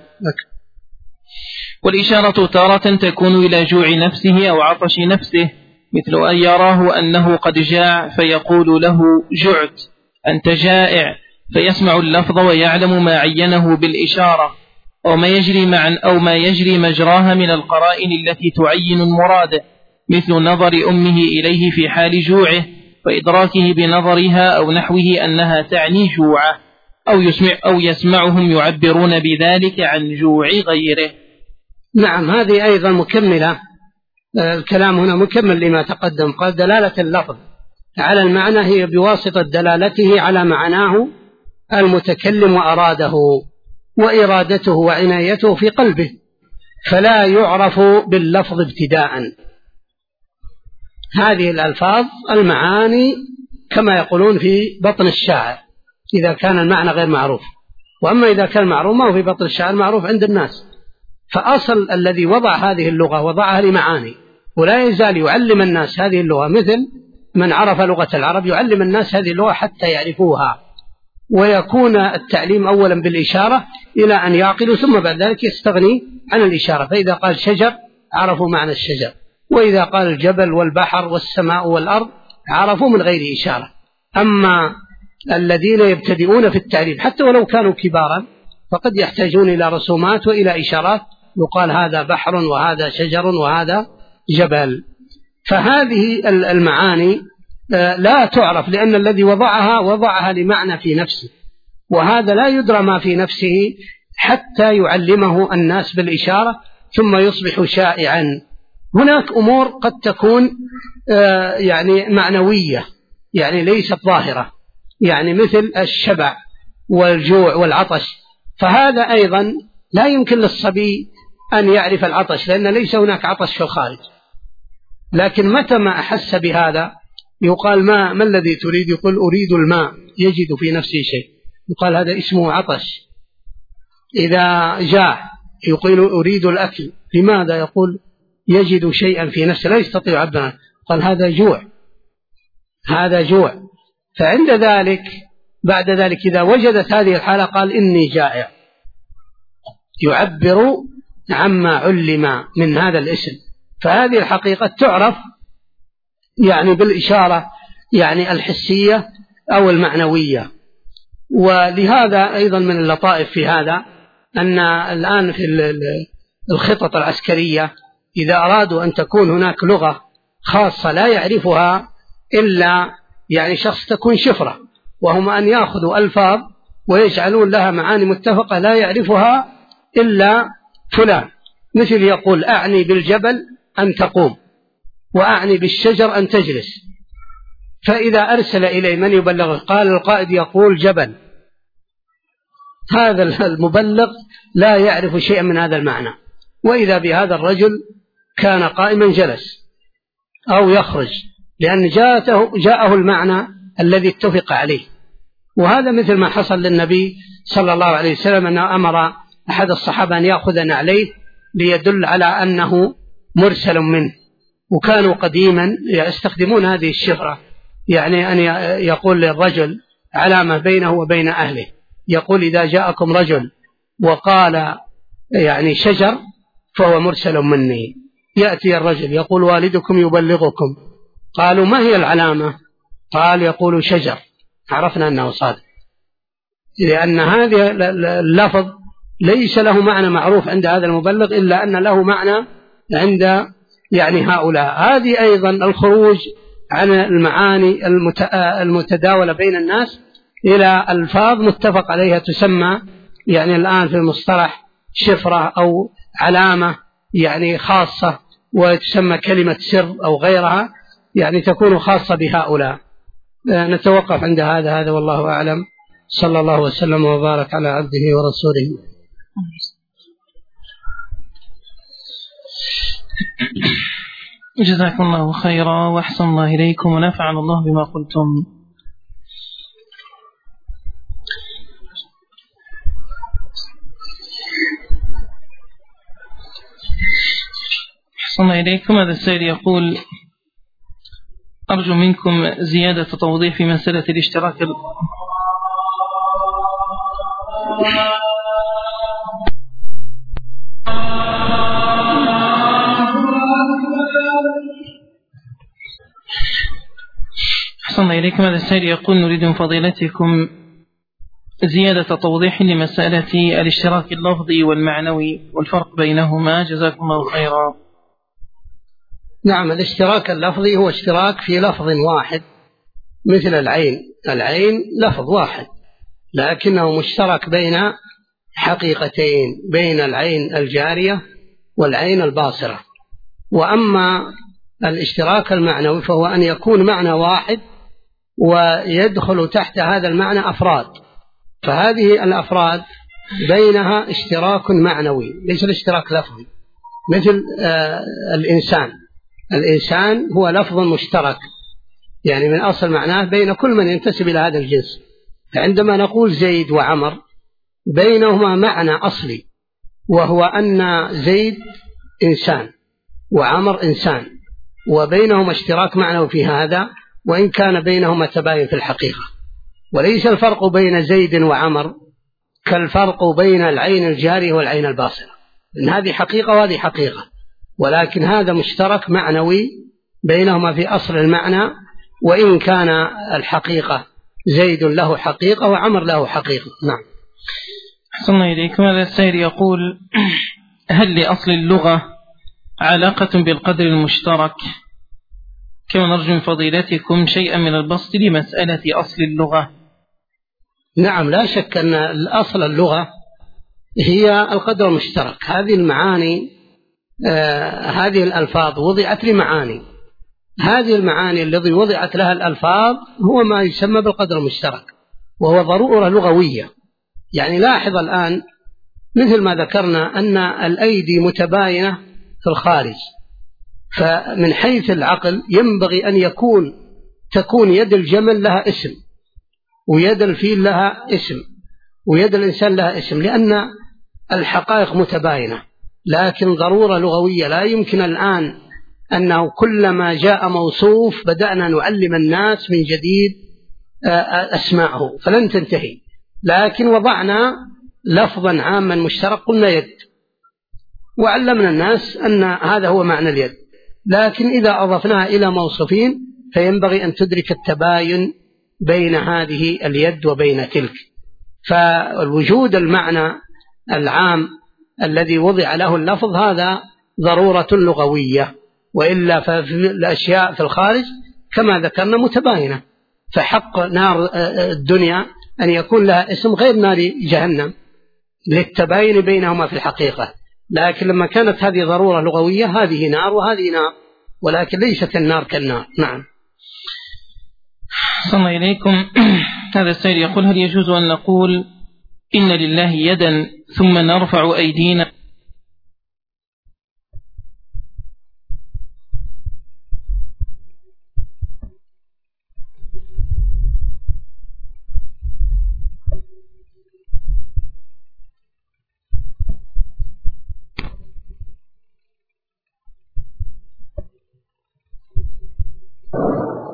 والإشارة تارة تكون إلى جوع نفسه أو عطش نفسه، مثل أن يراه أنه قد جاع فيقول له جعت، أنت جائع، فيسمع اللفظ ويعلم ما عينه بالإشارة، أو ما يجري مجراها من القرائن التي تعين المراد، مثل نظر أمه إليه في حال جوعه وإدراكه بنظرها أو نحوه أنها تعني جوعه، أو يسمعهم يعبرون بذلك عن جوع غيره. نعم، هذه أيضا مكملة، الكلام هنا مكمل لما تقدم. قال: دلالة اللفظ على المعنى هي بواسطة دلالته على معناه المتكلم وأراده، وإرادته وعنايته في قلبه، فلا يعرف باللفظ ابتداء. هذه الألفاظ المعاني كما يقولون في بطن الشاعر إذا كان المعنى غير معروف، وأما إذا كان معروف ما هو في بطن الشاعر، معروف عند الناس. فأصل الذي وضع هذه اللغة وضعها لمعاني، ولا يزال يعلم الناس هذه اللغة، مثل من عرف لغة العرب يعلم الناس هذه اللغة حتى يعرفوها، ويكون التعليم أولا بالإشارة إلى أن يعقلوا، ثم بعد ذلك يستغني عن الإشارة. فإذا قال شجر عرفوا معنى الشجر، وإذا قال الجبل والبحر والسماء والأرض عرفوا من غير إشارة. أما الذين يبتدئون في التعريف حتى ولو كانوا كبارا فقد يحتاجون إلى رسومات وإلى إشارات، يقال هذا بحر وهذا شجر وهذا جبل. فهذه المعاني لا تعرف، لأن الذي وضعها لمعنى في نفسه، وهذا لا يدرى ما في نفسه حتى يعلمه الناس بالإشارة ثم يصبح شائعا. هناك أمور قد تكون يعني معنوية، يعني ليست ظاهرة، يعني مثل الشبع والجوع والعطش، فهذا أيضا لا يمكن للصبي أن يعرف العطش، لأن ليس هناك عطش في الخارج. لكن متى ما أحس بهذا يقال ما الذي تريد؟ يقول أريد الماء، يجد في نفسه شيء، يقال هذا اسمه عطش. إذا جاع يقول أريد الأكل، لماذا؟ يقول يجد شيئا في نفسه لا يستطيع يعبر، قال هذا جوع، هذا جوع. فعند ذلك بعد ذلك إذا وجدت هذه الحالة قال إني جائع، يعبر عما علم من هذا الاسم. فهذه الحقيقة تعرف يعني بالإشارة، يعني الحسية أو المعنوية. ولهذا أيضا من اللطائف في هذا أن الآن في الخطط العسكرية إذا أرادوا أن تكون هناك لغة خاصة لا يعرفها إلا يعني شخص تكون شفرة، وهم أن يأخذوا ألفاظ ويجعلون لها معاني متفقة لا يعرفها إلا فلان، مثل يقول أعني بالجبل أن تقوم، وأعني بالشجر أن تجلس، فإذا أرسل إليه من يبلغه قال القائد يقول جبل، هذا المبلغ لا يعرف شيئا من هذا المعنى، وإذا بهذا الرجل كان قائما جلس أو يخرج، لأن جاءه المعنى الذي اتفق عليه. وهذا مثل ما حصل للنبي صلى الله عليه وسلم أنه أمر أحد الصحابة أن يأخذ نعليه ليدل على أنه مرسل منه، وكانوا قديما يستخدمون هذه الشفرة، يعني أن يقول للرجل علامة بينه وبين أهله، يقول إذا جاءكم رجل وقال يعني شجر فهو مرسل مني. يأتي الرجل يقول والدكم يبلغكم، قالوا ما هي العلامة؟ قال يقول شجر، عرفنا أنه صادق، لأن هذا اللفظ ليس له معنى معروف عند هذا المبلغ إلا أن له معنى عند يعني هؤلاء. هذه أيضا الخروج عن المعاني المتداولة بين الناس إلى ألفاظ متفق عليها تسمى يعني الآن في المصطلح شفرة أو علامة يعني خاصة، وتسمى كلمة سر أو غيرها، يعني تكون خاصة بهؤلاء. نتوقف عند هذا والله أعلم. صلى الله وسلم وبارك على عبده ورسوله. جزاكم الله خيرا وأحسن الله إليكم ونفعنا الله بما قلتم. أحسن الله إليكم. هذا السائل يقول أرجو منكم زيادة توضيح في مسألة الاشتراك أحسن الله إليكم. هذا السائل يقول نريد من فضيلتكم زيادة توضيح لمسألة الاشتراك اللفظي والمعنوي والفرق بينهما، جزاكم الله خيرا. نعم، الاشتراك اللفظي هو اشتراك في لفظ واحد مثل العين. العين لفظ واحد لكنه مشترك بين حقيقتين، بين العين الجارية والعين الباصرة. وأما الاشتراك المعنوي فهو أن يكون معنى واحد ويدخل تحت هذا المعنى أفراد، فهذه الأفراد بينها اشتراك معنوي ليس الاشتراك لفظي. مثل الإنسان هو لفظ مشترك، يعني من أصل معناه بين كل من ينتسب إلى هذا الجنس. فعندما نقول زيد وعمر بينهما معنى أصلي، وهو أن زيد إنسان وعمر إنسان، وبينهما اشتراك معنوي في هذا، وإن كان بينهما تباين في الحقيقة. وليس الفرق بين زيد وعمر كالفرق بين العين الجارية والعين الباصرة، إن هذه حقيقة وهذه حقيقة، ولكن هذا مشترك معنوي بينهما في أصل المعنى، وإن كان الحقيقة زيد له حقيقة وعمر له حقيقة. نعم. أحسن الله إليكم. هذا السائل يقول هل لأصل اللغة علاقة بالقدر المشترك؟ كما نرجو من فضيلتكم شيئا من البسط لمسألة أصل اللغة. نعم، لا شك أن الأصل اللغة هي القدر المشترك. هذه المعاني هذه الألفاظ وضعت لمعاني، هذه المعاني الذي وضعت لها الألفاظ هو ما يسمى بالقدر المشترك، وهو ضرورة لغوية. يعني لاحظ الآن مثل ما ذكرنا أن الأيدي متباينة في الخارج، فمن حيث العقل ينبغي أن تكون يد الجمل لها اسم، ويد الفيل لها اسم، ويد الإنسان لها اسم، لأن الحقائق متباينة. لكن ضرورة لغوية لا يمكن الآن أنه كلما جاء موصوف بدأنا نعلم الناس من جديد أسماءه، فلن تنتهي. لكن وضعنا لفظا عاما مشترك قلنا يد، وعلمنا الناس أن هذا هو معنى اليد. لكن إذا أضفناها إلى موصوفين فينبغي أن تدرك التباين بين هذه اليد وبين تلك. فالوجود المعنى العام الذي وضع له اللفظ هذا ضرورة لغوية، وإلا فالأشياء في الخارج كما ذكرنا متباينة. فحق نار الدنيا أن يكون لها اسم غير نار جهنم للتباين بينهما في الحقيقة. لكن لما كانت هذه ضرورة لغوية، هذه نار وهذه نار، ولكن ليست النار كالنار. نعم. صلى الله إليكم. هذا السائل يقول هل يجوز أن نقول إن لله يدا ثم نرفع أيدينا؟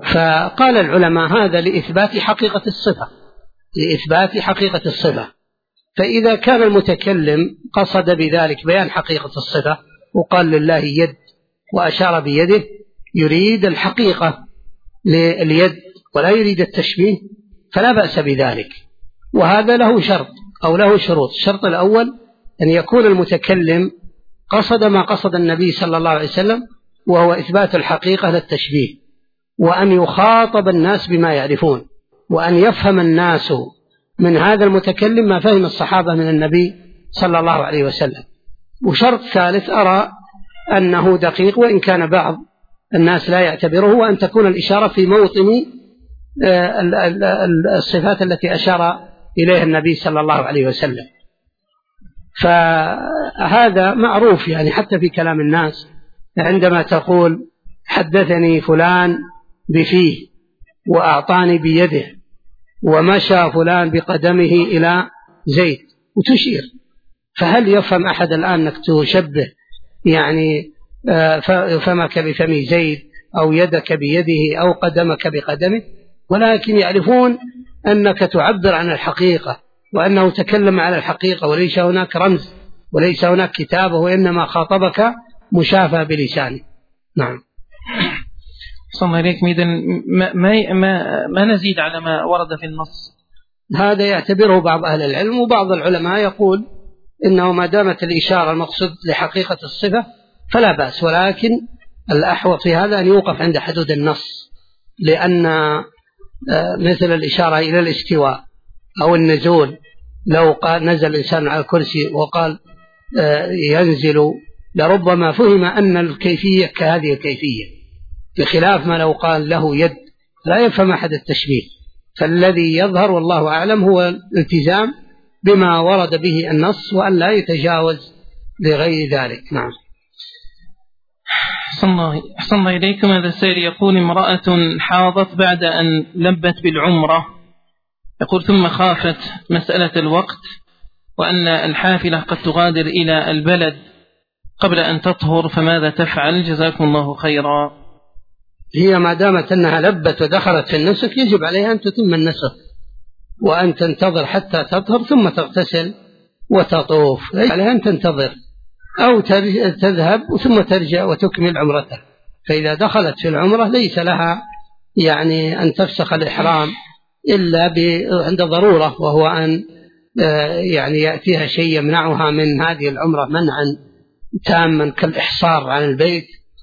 فقال العلماء هذا لإثبات حقيقة الصفة، لإثبات حقيقة الصفة. فإذا كان المتكلم قصد بذلك بيان حقيقة الصفة وقال لله يد وأشار بيده، يريد الحقيقة لليد ولا يريد التشبيه، فلا بأس بذلك. وهذا له شرط أو له شروط. الشرط الأول أن يكون المتكلم قصد ما قصد النبي صلى الله عليه وسلم، وهو إثبات الحقيقة للتشبيه، وأن يخاطب الناس بما يعرفون، وأن يفهم الناس من هذا المتكلم ما فهم الصحابة من النبي صلى الله عليه وسلم. وشرط ثالث أرى أنه دقيق وإن كان بعض الناس لا يعتبره، وأن تكون الإشارة في موطن الصفات التي أشار إليها النبي صلى الله عليه وسلم. فهذا معروف يعني حتى في كلام الناس، عندما تقول حدثني فلان بفيه وأعطاني بيده ومشى فلان بقدمه إلى زيد وتشير، فهل يفهم أحد الآن أنك تشبه يعني فمك بفم زيد أو يدك بيده أو قدمك بقدمه؟ ولكن يعرفون أنك تعبر عن الحقيقة، وأنه تكلم على الحقيقة، وليس هناك رمز وليس هناك كتابة، وإنما خاطبك مشافهة بلسانه. نعم. صلى الله عليكم. إذن ما نزيد على ما ورد في النص؟ هذا يعتبره بعض أهل العلم، وبعض العلماء يقول إنه ما دامت الإشارة المقصود لحقيقة الصفة فلا بأس، ولكن الأحوط في هذا أن يوقف عند حدود النص، لأن مثل الإشارة إلى الاستواء أو النزول، لو قال نزل الإنسان على الكرسي وقال ينزل، لربما فهم أن الكيفية كهذه الكيفية، بخلاف ما لو قال له يد، لا يفهم أحد التشبيه. فالذي يظهر والله أعلم هو الالتزام بما ورد به النص، وأن لا يتجاوز لغير ذلك. نعم. أحسن الله إليكم. هذا السائل يقول: امرأة حاضت بعد أن لبت بالعمرة، يقول ثم خافت مسألة الوقت وأن الحافلة قد تغادر إلى البلد قبل أن تطهر، فماذا تفعل؟ جزاكم الله خيرا. هي ما دامت أنها لبت ودخلت في النسك يجب عليها أن تتم النسك، وأن تنتظر حتى تطهر ثم تغتسل وتطوف. يجب عليها أن تنتظر أو تذهب ثم ترجع وتكمل عمرتها. فإذا دخلت في العمرة ليس لها يعني أن تفسخ الإحرام إلا عند ضرورة، وهو أن يعني يأتيها شيء يمنعها من هذه العمرة منعا تاما كالإحصار عن البيت،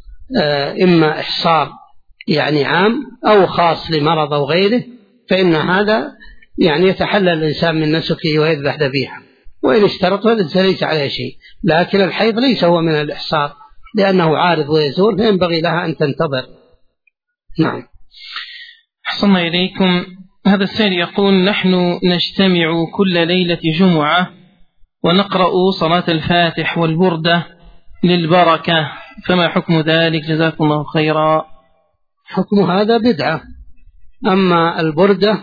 إما إحصار يعني عام أو خاص لمرض أو غيره، فإن هذا يعني يتحلل الإنسان من نسكه ويذبح ذبيحة، وإن اشترط ليس عليه شيء. لكن الحيض ليس هو من الإحصار لأنه عارض ويزول، فينبغي لها أن تنتظر. نعم. أحسن إليكم. هذا السائل يقول: نحن نجتمع كل ليلة جمعة ونقرأ صلاة الفاتح والبردة للبركة، فما حكم ذلك؟ جزاكم الله خيرا. حكم هذا بدعة. أما البردة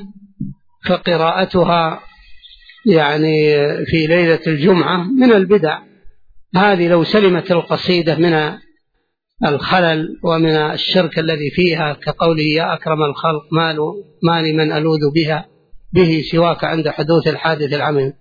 فقراءتها يعني في ليلة الجمعة من البدع. هذه لو سلمت القصيدة من الخلل ومن الشرك الذي فيها، كقوله: يا أكرم الخلق ما لمن ألوذ به سواك عند حدوث الحادث العميم،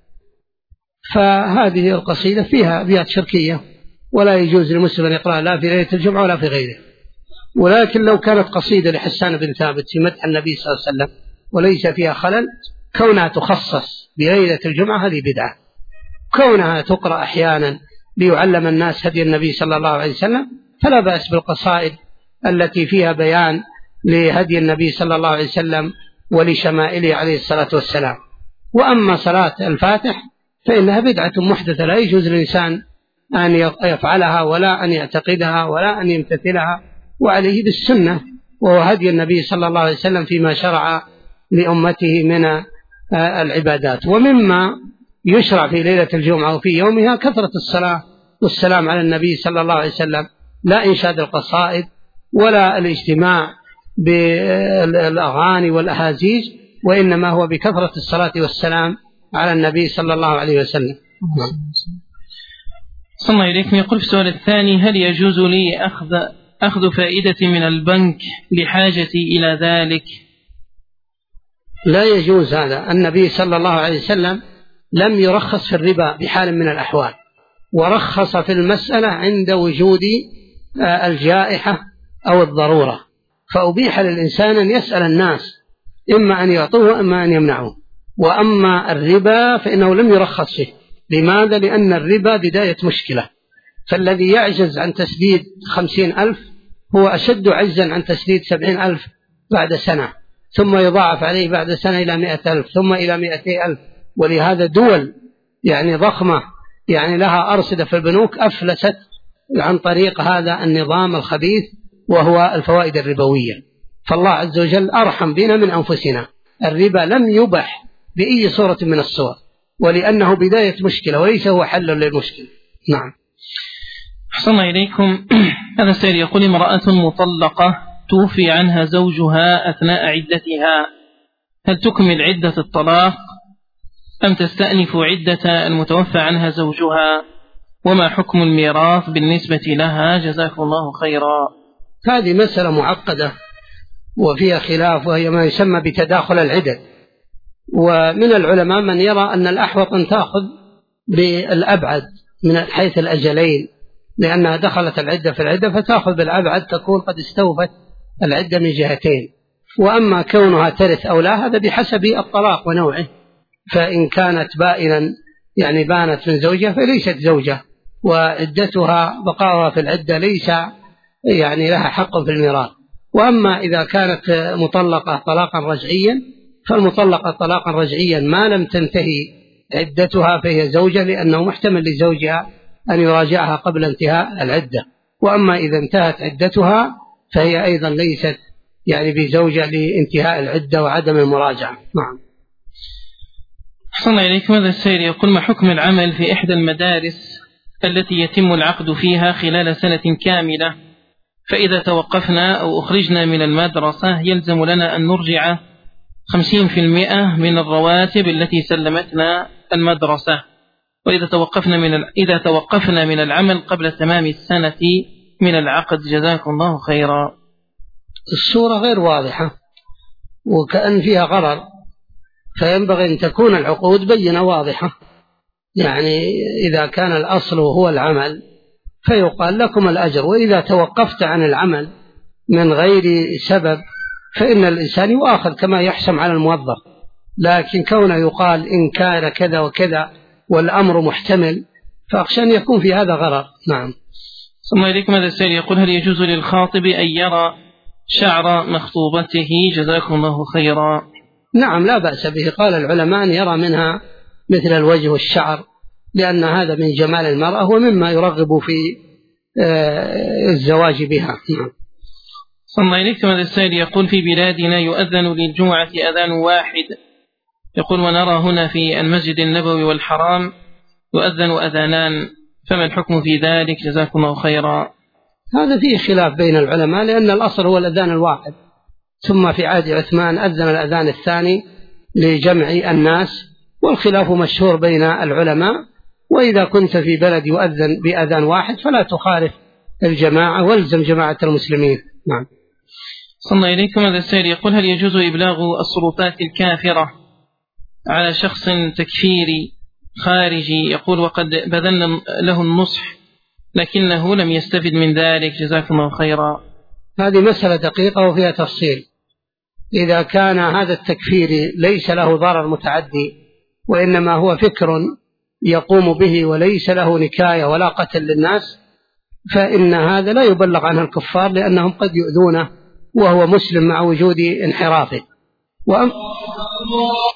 فهذه القصيدة فيها أبيات شركية ولا يجوز للمسلم أن يقرأ لا في ليلة الجمعة ولا في غيره. ولكن لو كانت قصيدة لحسان بن ثابت في مدح النبي صلى الله عليه وسلم وليس فيها خلل، كونها تخصص بليلة الجمعة هذه بدعة. كونها تقرأ أحيانا ليعلم الناس هدي النبي صلى الله عليه وسلم فلا بأس بالقصائد التي فيها بيان لهدي النبي صلى الله عليه وسلم ولشمائله عليه الصلاة والسلام. وأما صلاة الفاتح فإنها بدعة محدثة لا يجوز للإنسان أن يفعلها ولا أن يعتقدها ولا أن يمتثلها، وعليه بالسنة وهو هدي النبي صلى الله عليه وسلم فيما شرع لأمته من العبادات. ومما يشرع في ليلة الجمعة وفي يومها كثرة الصلاة والسلام على النبي صلى الله عليه وسلم، لا إنشاد القصائد ولا الاجتماع بالأغاني والأهازيج، وإنما هو بكثرة الصلاة والسلام على النبي صلى الله عليه وسلم. صلى الله عليكم. يقول في السؤال الثاني: هل يجوز لي أخذ أخذ فائدة من البنك لحاجتي إلى ذلك. لا يجوز هذا. النبي صلى الله عليه وسلم لم يرخص في الربا بحال من الأحوال، ورخص في المسألة عند وجود الجائحة أو الضرورة، فأبيح للإنسان أن يسأل الناس إما أن يعطوه وإما أن يمنعوه. وأما الربا فإنه لم يرخص فيه. لماذا؟ لأن الربا بداية مشكلة، فالذي يعجز عن تسديد 50,000 هو أشد عجزا عن تسديد 70,000 بعد سنة، ثم يضاعف عليه بعد سنة إلى 100,000 ثم إلى 200,000. ولهذا دول ضخمة لها أرصدة في البنوك أفلست عن طريق هذا النظام الخبيث وهو الفوائد الربوية. فالله عز وجل أرحم بنا من أنفسنا. الربا لم يبح بأي صورة من الصور، ولأنه بداية مشكلة وليس هو حل للمشكلة. نعم. أحسن إليكم. هذا السائل يقول: امرأة مطلقة توفي عنها زوجها أثناء عدتها، هل تكمل عدة الطلاق أم تستأنف عدة المتوفى عنها زوجها؟ وما حكم الميراث بالنسبة لها؟ جزاكم الله خيرا. هذه مسألة معقدة وفيها خلاف، وهي ما يسمى بتداخل العدد. ومن العلماء من يرى أن الأحوط أن تأخذ بالأبعد من حيث الأجلين، لأنها دخلت العدة في العدة، فتأخذ بالأبعد تكون قد استوفت العدة من جهتين. وأما كونها ترث أو لا هذا بحسب الطلاق ونوعه، فإن كانت بائنا بانت من زوجها فليست زوجة، وعدتها بقاؤها في العدة ليس لها حق في الميراث. وأما إذا كانت مطلقة طلاقا رجعيا، فالمطلقة طلاقا رجعيا ما لم تنتهي عدتها فهي زوجة، لأنه محتمل لزوجها أن يراجعها قبل انتهاء العدة. وأما إذا انتهت عدتها فهي أيضا ليست بزوجة لانتهاء العدة وعدم المراجعة. نعم. أحسن إليكم. هذا السائل يقول: ما حكم العمل في إحدى المدارس التي يتم العقد فيها خلال سنة كاملة، فإذا توقفنا أو أخرجنا من المدرسة يلزم لنا أن نرجع 50% من الرواتب التي سلمتنا المدرسة، وإذا توقفنا من العمل قبل تمام السنة من العقد؟ جزاكم الله خيرا. الصورة غير واضحة وكأن فيها غرر، فينبغي أن تكون العقود بينة واضحة. إذا كان الأصل هو العمل فيقال لكم الأجر، وإذا توقفت عن العمل من غير سبب فإن الإنسان يؤاخذ كما يحسم على الموظف. لكن كونه يقال إن كان كذا وكذا والأمر محتمل، فأخشى أن يكون في هذا غرر. نعم. ثم إليكم. هذا السائل يقول: هل يجوز للخاطب أن يرى شعر مخطوبته؟ جزاكم الله خيرا. نعم، لا بأس به. قال العلماء أن يرى منها مثل الوجه والشعر، لأن هذا من جمال المرأة ومما يرغب في الزواج بها. ثم إليكم. هذا السائل يقول: في بلادنا يؤذن للجمعة أذان واحد، يقول ونرى هنا في المسجد النبوي والحرام يؤذن أذانان، فما الحكم في ذلك؟ جزاكم الله خيرا. هذا فيه خلاف بين العلماء، لأن الأصل هو الأذان الواحد، ثم في عهد عثمان أذن الأذان الثاني لجمع الناس، والخلاف مشهور بين العلماء. وإذا كنت في بلد يؤذن بأذان واحد فلا تخالف الجماعة والزم جماعة المسلمين. نعم. صلى إليكم. هذا السائل يقول: هل يجوز إبلاغ السلطات الكافرة على شخص تكفيري خارجي؟ يقول وقد بذلنا له النصح لكنه لم يستفد من ذلك. جزاكم الله خيرا. هذه مسألة دقيقة وفيها تفصيل. إذا كان هذا التكفيري ليس له ضرر متعدي وإنما هو فكر يقوم به وليس له نكاية ولا قتل للناس، فإن هذا لا يبلغ عنه الكفار، لأنهم قد يؤذونه وهو مسلم مع وجود انحرافه.